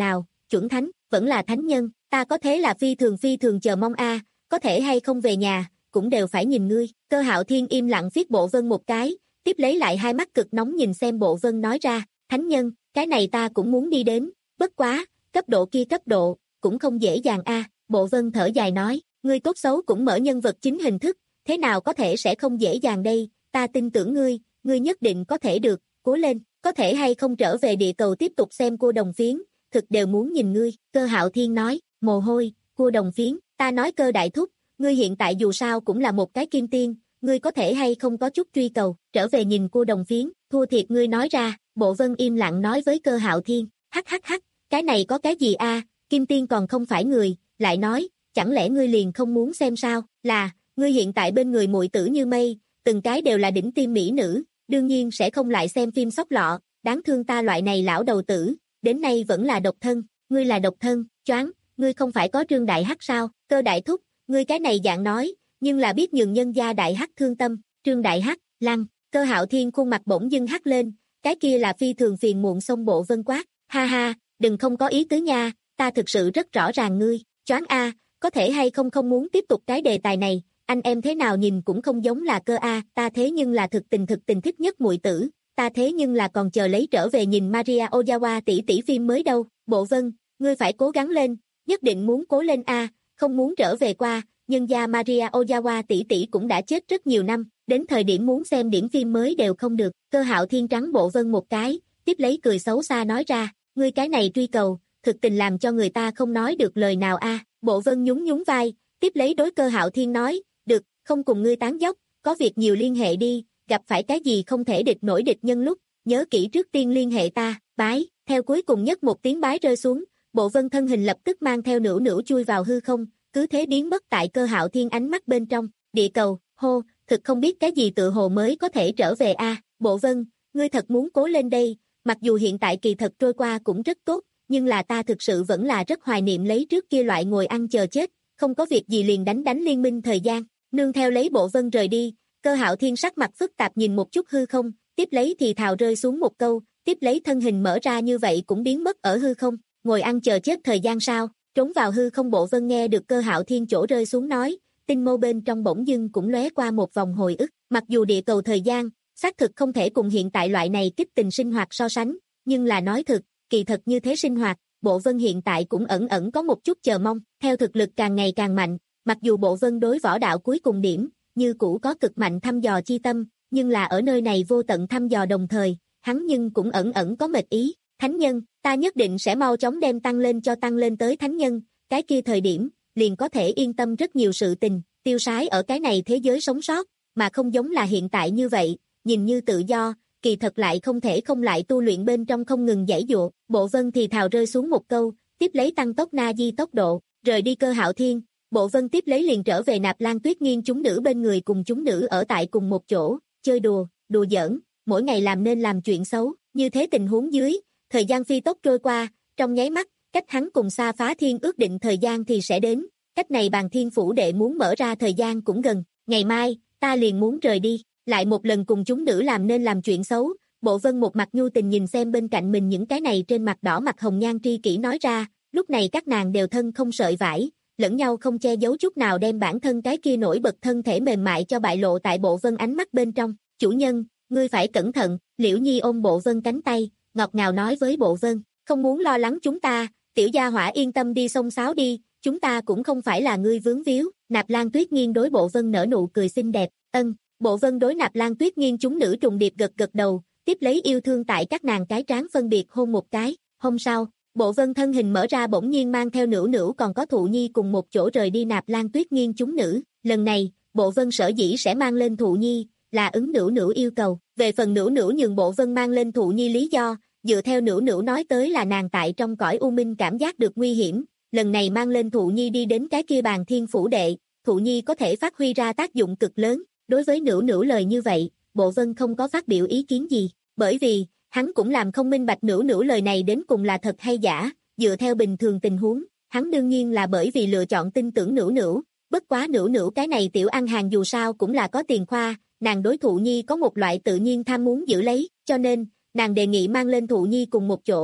chuẩn thánh, vẫn là thánh nhân, ta có thế là phi thường phi thường chờ mong a, có thể hay không về nhà, cũng đều phải nhìn ngươi. Cơ Hạo Thiên im lặng phiết Bộ Vân một cái, tiếp lấy lại hai mắt cực nóng nhìn xem Bộ Vân nói ra, thánh nhân, cái này ta cũng muốn đi đến, bất quá, cấp độ kia cấp độ, cũng không dễ dàng a. Bộ Vân thở dài nói, ngươi tốt xấu cũng mở nhân vật chính hình thức, thế nào có thể sẽ không dễ dàng đây, ta tin tưởng ngươi, ngươi nhất định có thể được, cố lên, có thể hay không trở về địa cầu tiếp tục xem Cua Đồng Phiến, thực đều muốn nhìn ngươi. Cơ Hạo Thiên nói, mồ hôi, Cua Đồng Phiến, ta nói Cơ đại thúc, ngươi hiện tại dù sao cũng là một cái kim tiên, ngươi có thể hay không có chút truy cầu, trở về nhìn Cua Đồng Phiến, thua thiệt ngươi nói ra. Bộ Vân im lặng nói với Cơ Hạo Thiên, hắc hắc hắc, cái này có cái gì a, kim tiên còn không phải người, lại nói, chẳng lẽ ngươi liền không muốn xem sao, là, ngươi hiện tại bên người muội tử như mây, từng cái đều là đỉnh tiêm mỹ nữ, đương nhiên sẽ không lại xem phim sóc lọ, đáng thương ta loại này lão đầu tử, đến nay vẫn là độc thân, ngươi là độc thân, choáng, ngươi không phải có Trương Đại Hắc sao, Cơ đại thúc, ngươi cái này dạng nói, nhưng là biết nhường nhân gia Đại Hắc thương tâm, Trương Đại Hắc, lăng, Cơ Hạo Thiên khuôn mặt bỗng dưng hắc lên, cái kia là phi thường phiền muộn xông Bộ Vân quát, ha ha, đừng không có ý tứ nha, ta thực sự rất rõ ràng ngươi, choáng a, có thể hay không không muốn tiếp tục cái đề tài này, anh em thế nào nhìn cũng không giống là Cơ a, ta thế nhưng là thực tình thực tình thích nhất muội tử, ta thế nhưng là còn chờ lấy trở về nhìn Maria Ozawa tỷ tỷ phim mới đâu. Bộ Vân, ngươi phải cố gắng lên, nhất định muốn cố lên a, không muốn trở về qua, nhân gia Maria Ozawa tỷ tỷ cũng đã chết rất nhiều năm, đến thời điểm muốn xem điển phim mới đều không được. Cơ Hạo Thiên trắng Bộ Vân một cái, tiếp lấy cười xấu xa nói ra, ngươi cái này truy cầu, thực tình làm cho người ta không nói được lời nào a. Bộ Vân nhún nhún vai, tiếp lấy đối Cơ Hạo Thiên nói, được, không cùng ngươi tán dóc, có việc nhiều liên hệ đi, gặp phải cái gì không thể địch nổi địch nhân lúc, nhớ kỹ trước tiên liên hệ ta, bái. Theo cuối cùng nhất một tiếng bái rơi xuống, Bộ Vân thân hình lập tức mang theo nửu nửu chui vào hư không, cứ thế biến mất tại Cơ Hạo Thiên ánh mắt bên trong. Địa cầu, hô, thực không biết cái gì tự hồ mới có thể trở về a. Bộ Vân, ngươi thật muốn cố lên đây, mặc dù hiện tại kỳ thật trôi qua cũng rất tốt, nhưng là ta thực sự vẫn là rất hoài niệm lấy trước kia loại ngồi ăn chờ chết, không có việc gì liền đánh đánh liên minh thời gian. Nương theo lấy Bộ Vân rời đi, Cơ Hạo Thiên sắc mặt phức tạp nhìn một chút hư không, tiếp lấy thì thào rơi xuống một câu, tiếp lấy thân hình mở ra như vậy cũng biến mất ở hư không, ngồi ăn chờ chết thời gian sao, trốn vào hư không. Bộ Vân nghe được Cơ Hạo Thiên chỗ rơi xuống nói, tinh mâu bên trong bỗng dưng cũng lóe qua một vòng hồi ức, mặc dù địa cầu thời gian, xác thực không thể cùng hiện tại loại này kích tình sinh hoạt so sánh, nhưng là nói thực, kỳ thật như thế sinh hoạt, Bộ Vân hiện tại cũng ẩn ẩn có một chút chờ mong, theo thực lực càng ngày càng mạnh, mặc dù Bộ Vân đối võ đạo cuối cùng điểm, như cũ có cực mạnh thăm dò chi tâm, nhưng là ở nơi này vô tận thăm dò đồng thời, hắn nhưng cũng ẩn ẩn có mệt ý, thánh nhân, ta nhất định sẽ mau chóng đem tăng lên cho tăng lên tới thánh nhân, cái kia thời điểm, liền có thể yên tâm rất nhiều sự tình, tiêu sái ở cái này thế giới sống sót, mà không giống là hiện tại như vậy, nhìn như tự do, kỳ thật lại không thể không lại tu luyện bên trong không ngừng giãy giụa. Bộ Vân thì thào rơi xuống một câu, tiếp lấy tăng tốc na di tốc độ, rời đi Cơ Hạo Thiên. Bộ Vân tiếp lấy liền trở về Nạp Lan Tuyết Nghiên chúng nữ bên người, cùng chúng nữ ở tại cùng một chỗ, chơi đùa, đùa giỡn, mỗi ngày làm nên làm chuyện xấu, như thế tình huống dưới, thời gian phi tốc trôi qua, trong nháy mắt, cách hắn cùng Sa Phá Thiên ước định thời gian thì sẽ đến, cách này Bàn Thiên Phủ Đệ muốn mở ra thời gian cũng gần, ngày mai, ta liền muốn rời đi, lại một lần cùng chúng nữ làm nên làm chuyện xấu. Bộ Vân một mặt nhu tình nhìn xem bên cạnh mình những cái này trên mặt đỏ mặt hồng nhan tri kỷ nói ra, lúc này các nàng đều thân không sợi vải, lẫn nhau không che giấu chút nào đem bản thân cái kia nổi bật thân thể mềm mại cho bại lộ tại Bộ Vân ánh mắt bên trong. Chủ nhân, ngươi phải cẩn thận. Liễu Nhi ôm Bộ Vân cánh tay, ngọt ngào nói với Bộ Vân, không muốn lo lắng chúng ta, tiểu gia hỏa yên tâm đi xông xáo đi, chúng ta cũng không phải là ngươi vướng víu. Nạp Lan Tuyết Nghiên đối Bộ Vân nở nụ cười xinh đẹp, ân. Bộ Vân đối Nạp Lan Tuyết Nghiên chúng nữ trùng điệp gật gật đầu, tiếp lấy yêu thương tại các nàng cái trán phân biệt hôn một cái. Hôm sau, Bộ Vân thân hình mở ra bỗng nhiên mang theo Nửu Nửu còn có Thụ Nhi cùng một chỗ rời đi Nạp Lan Tuyết Nghiên chúng nữ. Lần này, Bộ Vân sở dĩ sẽ mang lên Thụ Nhi, là ứng Nửu Nửu yêu cầu. Về phần Nửu Nửu nhường Bộ Vân mang lên Thụ Nhi lý do, dựa theo Nửu Nửu nói tới là nàng tại trong cõi u minh cảm giác được nguy hiểm, lần này mang lên Thụ Nhi đi đến cái kia Bàn Thiên Phủ Đệ, Thụ Nhi có thể phát huy ra tác dụng cực lớn. Đối với Nửu Nửu lời như vậy, Bộ Vân không có phát biểu ý kiến gì, bởi vì, hắn cũng làm không minh bạch Nửu Nửu lời này đến cùng là thật hay giả, dựa theo bình thường tình huống, hắn đương nhiên là bởi vì lựa chọn tin tưởng Nửu Nửu, bất quá Nửu Nửu cái này tiểu ăn hàng dù sao cũng là có tiền khoa, nàng đối Thụ Nhi có một loại tự nhiên tham muốn giữ lấy, cho nên, nàng đề nghị mang lên Thụ Nhi cùng một chỗ,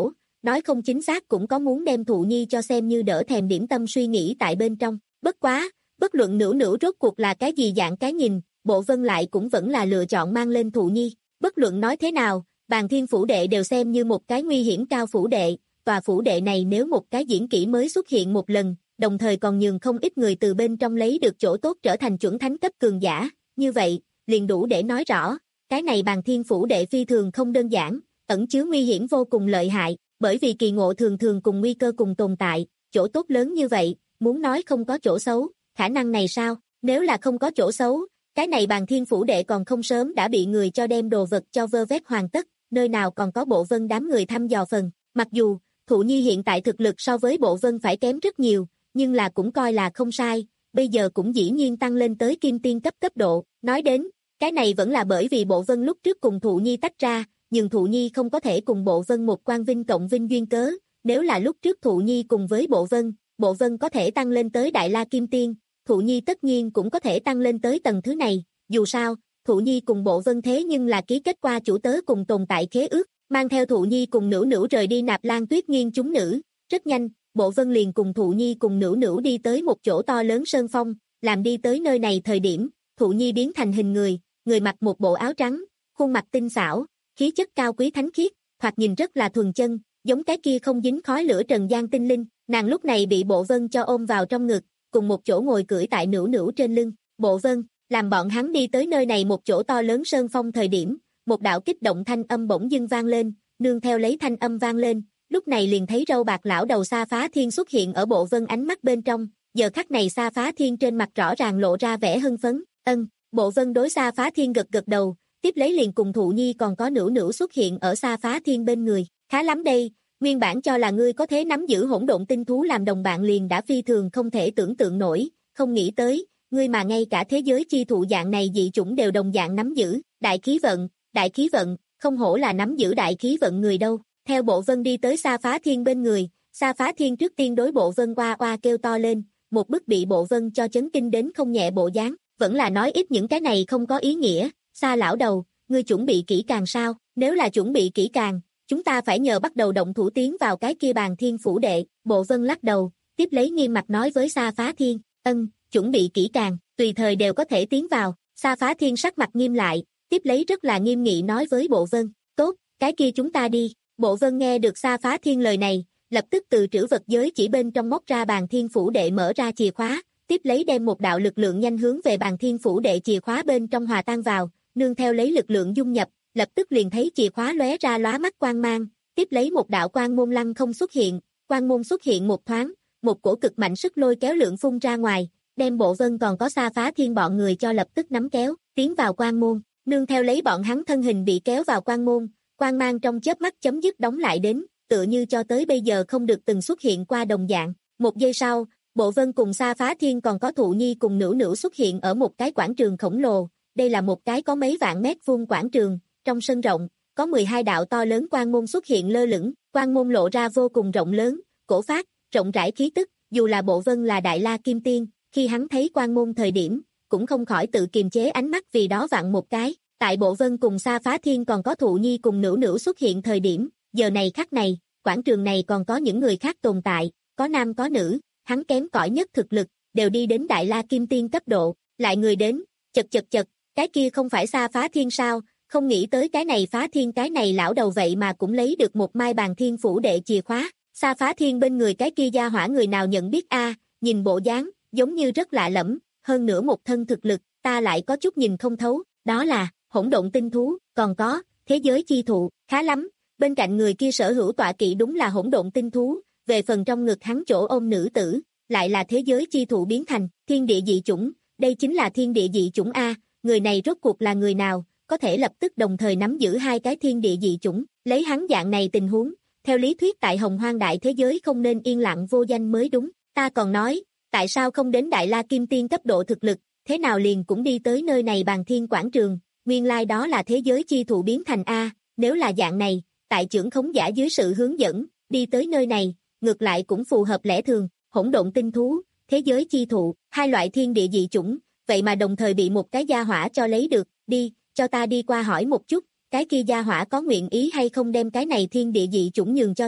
nói không chính xác cũng có muốn đem Thụ Nhi cho xem như đỡ thèm điểm tâm suy nghĩ tại bên trong. Bất quá, bất luận Nữu Nữu rốt cuộc là cái gì dạng cái nhìn, Bộ Vân lại cũng vẫn là lựa chọn mang lên Thụ Nhi. Bất luận nói thế nào, Bàn Thiên phủ đệ đều xem như một cái nguy hiểm cao phủ đệ, tòa phủ đệ này nếu một cái diễn kỹ mới xuất hiện một lần, đồng thời còn nhường không ít người từ bên trong lấy được chỗ tốt trở thành chuẩn thánh cấp cường giả, như vậy, liền đủ để nói rõ, cái này Bàn Thiên phủ đệ phi thường không đơn giản, ẩn chứa nguy hiểm vô cùng lợi hại, bởi vì kỳ ngộ thường thường cùng nguy cơ cùng tồn tại, chỗ tốt lớn như vậy, muốn nói không có chỗ xấu, khả năng này sao? Nếu là không có chỗ xấu, cái này Bàn Thiên phủ đệ còn không sớm đã bị người cho đem đồ vật cho vơ vét hoàn tất, nơi nào còn có Bộ Vân đám người thăm dò phần. Mặc dù, Thụ Nhi hiện tại thực lực so với Bộ Vân phải kém rất nhiều, nhưng là cũng coi là không sai, bây giờ cũng dĩ nhiên tăng lên tới kim tiên cấp cấp độ. Nói đến, cái này vẫn là bởi vì Bộ Vân lúc trước cùng Thụ Nhi tách ra, nhưng Thụ Nhi không có thể cùng Bộ Vân một quan vinh cộng vinh duyên cớ, nếu là lúc trước Thụ Nhi cùng với Bộ Vân, Bộ Vân có thể tăng lên tới Đại La Kim Tiên, Thụ Nhi tất nhiên cũng có thể tăng lên tới tầng thứ này, dù sao, Thụ Nhi cùng Bộ Vân thế nhưng là ký kết qua chủ tớ cùng tồn tại khế ước, mang theo Thụ Nhi cùng Nữu Nữu rời đi Nạp Lan Tuyết Nghiên chúng nữ, rất nhanh, Bộ Vân liền cùng Thụ Nhi cùng Nữu Nữu đi tới một chỗ to lớn sơn phong, làm đi tới nơi này thời điểm, Thụ Nhi biến thành hình người, người mặc một bộ áo trắng, khuôn mặt tinh xảo, khí chất cao quý thánh khiết, thoạt nhìn rất là thuần chân, giống cái kia không dính khói lửa trần gian tinh linh, nàng lúc này bị Bộ Vân cho ôm vào trong ngực, cùng một chỗ ngồi cưỡi tại Nữu Nữu trên lưng. Bộ Vân, làm bọn hắn đi tới nơi này một chỗ to lớn sơn phong thời điểm, một đạo kích động thanh âm bỗng dưng vang lên, nương theo lấy thanh âm vang lên, lúc này liền thấy râu bạc lão đầu Sa Phá Thiên xuất hiện ở Bộ Vân ánh mắt bên trong, giờ khắc này Sa Phá Thiên trên mặt rõ ràng lộ ra vẻ hưng phấn, ân, Bộ Vân đối Sa Phá Thiên gật gật đầu, tiếp lấy liền cùng Thụ Nhi còn có Nữu Nữu xuất hiện ở Sa Phá Thiên bên người, khá lắm đây, nguyên bản cho là ngươi có thể nắm giữ hỗn độn tinh thú làm đồng bạn liền đã phi thường không thể tưởng tượng nổi, không nghĩ tới, ngươi mà ngay cả thế giới chi thụ dạng này dị chủng đều đồng dạng nắm giữ, đại khí vận, đại khí vận, không hổ là nắm giữ đại khí vận người đâu. Theo Bộ Vân đi tới Sa Phá Thiên bên người, Sa Phá Thiên trước tiên đối Bộ Vân oa oa kêu to lên, một bức bị Bộ Vân cho chấn kinh đến không nhẹ bộ dáng, vẫn là nói ít những cái này không có ý nghĩa, Sa lão đầu, ngươi chuẩn bị kỹ càng sao, nếu là chuẩn bị kỹ càng, chúng ta phải nhờ bắt đầu động thủ tiến vào cái kia Bàn Thiên phủ đệ. Bộ Vân lắc đầu, tiếp lấy nghiêm mặt nói với Sa Phá Thiên, ân, chuẩn bị kỹ càng, tùy thời đều có thể tiến vào. Sa Phá Thiên sắc mặt nghiêm lại, tiếp lấy rất là nghiêm nghị nói với Bộ Vân, tốt, cái kia chúng ta đi. Bộ Vân nghe được Sa Phá Thiên lời này, lập tức từ trữ vật giới chỉ bên trong móc ra Bàn Thiên phủ đệ mở ra chìa khóa, tiếp lấy đem một đạo lực lượng nhanh hướng về Bàn Thiên phủ đệ chìa khóa bên trong hòa tan vào, nương theo lấy lực lượng dung nhập, lập tức liền thấy chìa khóa lóe ra lóa mắt quang mang, tiếp lấy một đạo quang môn lăng không xuất hiện, quang môn xuất hiện một thoáng, một cổ cực mạnh sức lôi kéo lượng phun ra ngoài, đem Bộ Vân còn có Sa Phá Thiên bọn người cho lập tức nắm kéo, tiến vào quang môn, nương theo lấy bọn hắn thân hình bị kéo vào quang môn, quang mang trong chớp mắt chấm dứt đóng lại đến, tựa như cho tới bây giờ không được từng xuất hiện qua đồng dạng. Một giây sau, Bộ Vân cùng Sa Phá Thiên còn có Thụ Nhi cùng Nữu Nữu xuất hiện ở một cái quảng trường khổng lồ, đây là một cái có mấy vạn mét vuông quảng trường, trong sân rộng, có mười hai đạo to lớn quang môn xuất hiện lơ lửng, quang môn lộ ra vô cùng rộng lớn, cổ phát, rộng rãi khí tức, dù là Bộ Vân là Đại La Kim Tiên, khi hắn thấy quang môn thời điểm, cũng không khỏi tự kiềm chế ánh mắt vì đó vặn một cái. Tại Bộ Vân cùng Sa Phá Thiên còn có Thụ Nhi cùng Nữu Nữu xuất hiện thời điểm, giờ này khắc này, quảng trường này còn có những người khác tồn tại, có nam có nữ, hắn kém cỏi nhất thực lực, đều đi đến Đại La Kim Tiên cấp độ, lại người đến, chật chật chật, cái kia không phải Sa Phá Thiên sao, không nghĩ tới cái này Phá Thiên cái này lão đầu vậy mà cũng lấy được một mai Bàn Thiên phủ đệ chìa khóa, Sa Phá Thiên bên người cái kia gia hỏa người nào nhận biết a, nhìn bộ dáng, giống như rất lạ lẫm, hơn nữa một thân thực lực, ta lại có chút nhìn không thấu, đó là hỗn độn tinh thú, còn có thế giới chi thụ, khá lắm, bên cạnh người kia sở hữu tọa kỵ đúng là hỗn độn tinh thú, về phần trong ngực hắn chỗ ôm nữ tử, lại là thế giới chi thụ biến thành thiên địa dị chủng, đây chính là thiên địa dị chủng a, người này rốt cuộc là người nào, có thể lập tức đồng thời nắm giữ hai cái thiên địa dị chủng, lấy hắn dạng này tình huống, theo lý thuyết tại Hồng Hoang đại thế giới không nên yên lặng vô danh mới đúng, ta còn nói, tại sao không đến Đại La Kim Tiên cấp độ thực lực, thế nào liền cũng đi tới nơi này Bàn Thiên quảng trường, nguyên lai like đó là thế giới chi thụ biến thành a, nếu là dạng này, tại trưởng khống giả dưới sự hướng dẫn, đi tới nơi này, ngược lại cũng phù hợp lẽ thường, hỗn độn tinh thú, thế giới chi thụ, hai loại thiên địa dị chủng, vậy mà đồng thời bị một cái gia hỏa cho lấy được, đi, cho ta đi qua hỏi một chút, cái kia gia hỏa có nguyện ý hay không đem cái này thiên địa dị chủng nhường cho ta,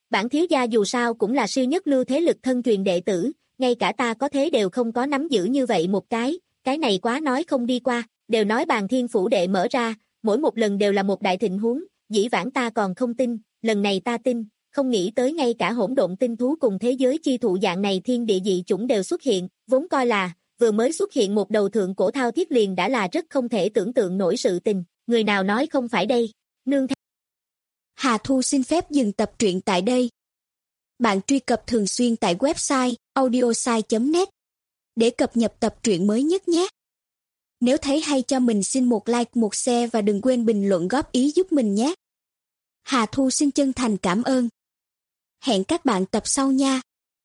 Bản thiếu gia dù sao cũng là siêu nhất lưu thế lực thân truyền đệ tử, ngay cả ta có thế đều không có nắm giữ như vậy một cái, cái này quá nói không đi qua, đều nói bàn thiên phủ đệ mở ra, mỗi một lần đều là một đại thịnh huống, dĩ vãng ta còn không tin, lần này ta tin, không nghĩ tới ngay cả hỗn độn tinh thú cùng thế giới chi thụ dạng này thiên địa dị chủng đều xuất hiện, vốn coi là, vừa mới xuất hiện một đầu thượng cổ thao thiết liền đã là rất không thể tưởng tượng nổi sự tình, người nào nói không phải đây, nương theo. Hà Thu xin phép dừng tập truyện tại đây. Bạn truy cập thường xuyên tại website audiosai chấm net để cập nhật tập truyện mới nhất nhé. Nếu thấy hay cho mình xin một like, một share và đừng quên bình luận góp ý giúp mình nhé. Hà Thu xin chân thành cảm ơn. Hẹn các bạn tập sau nha.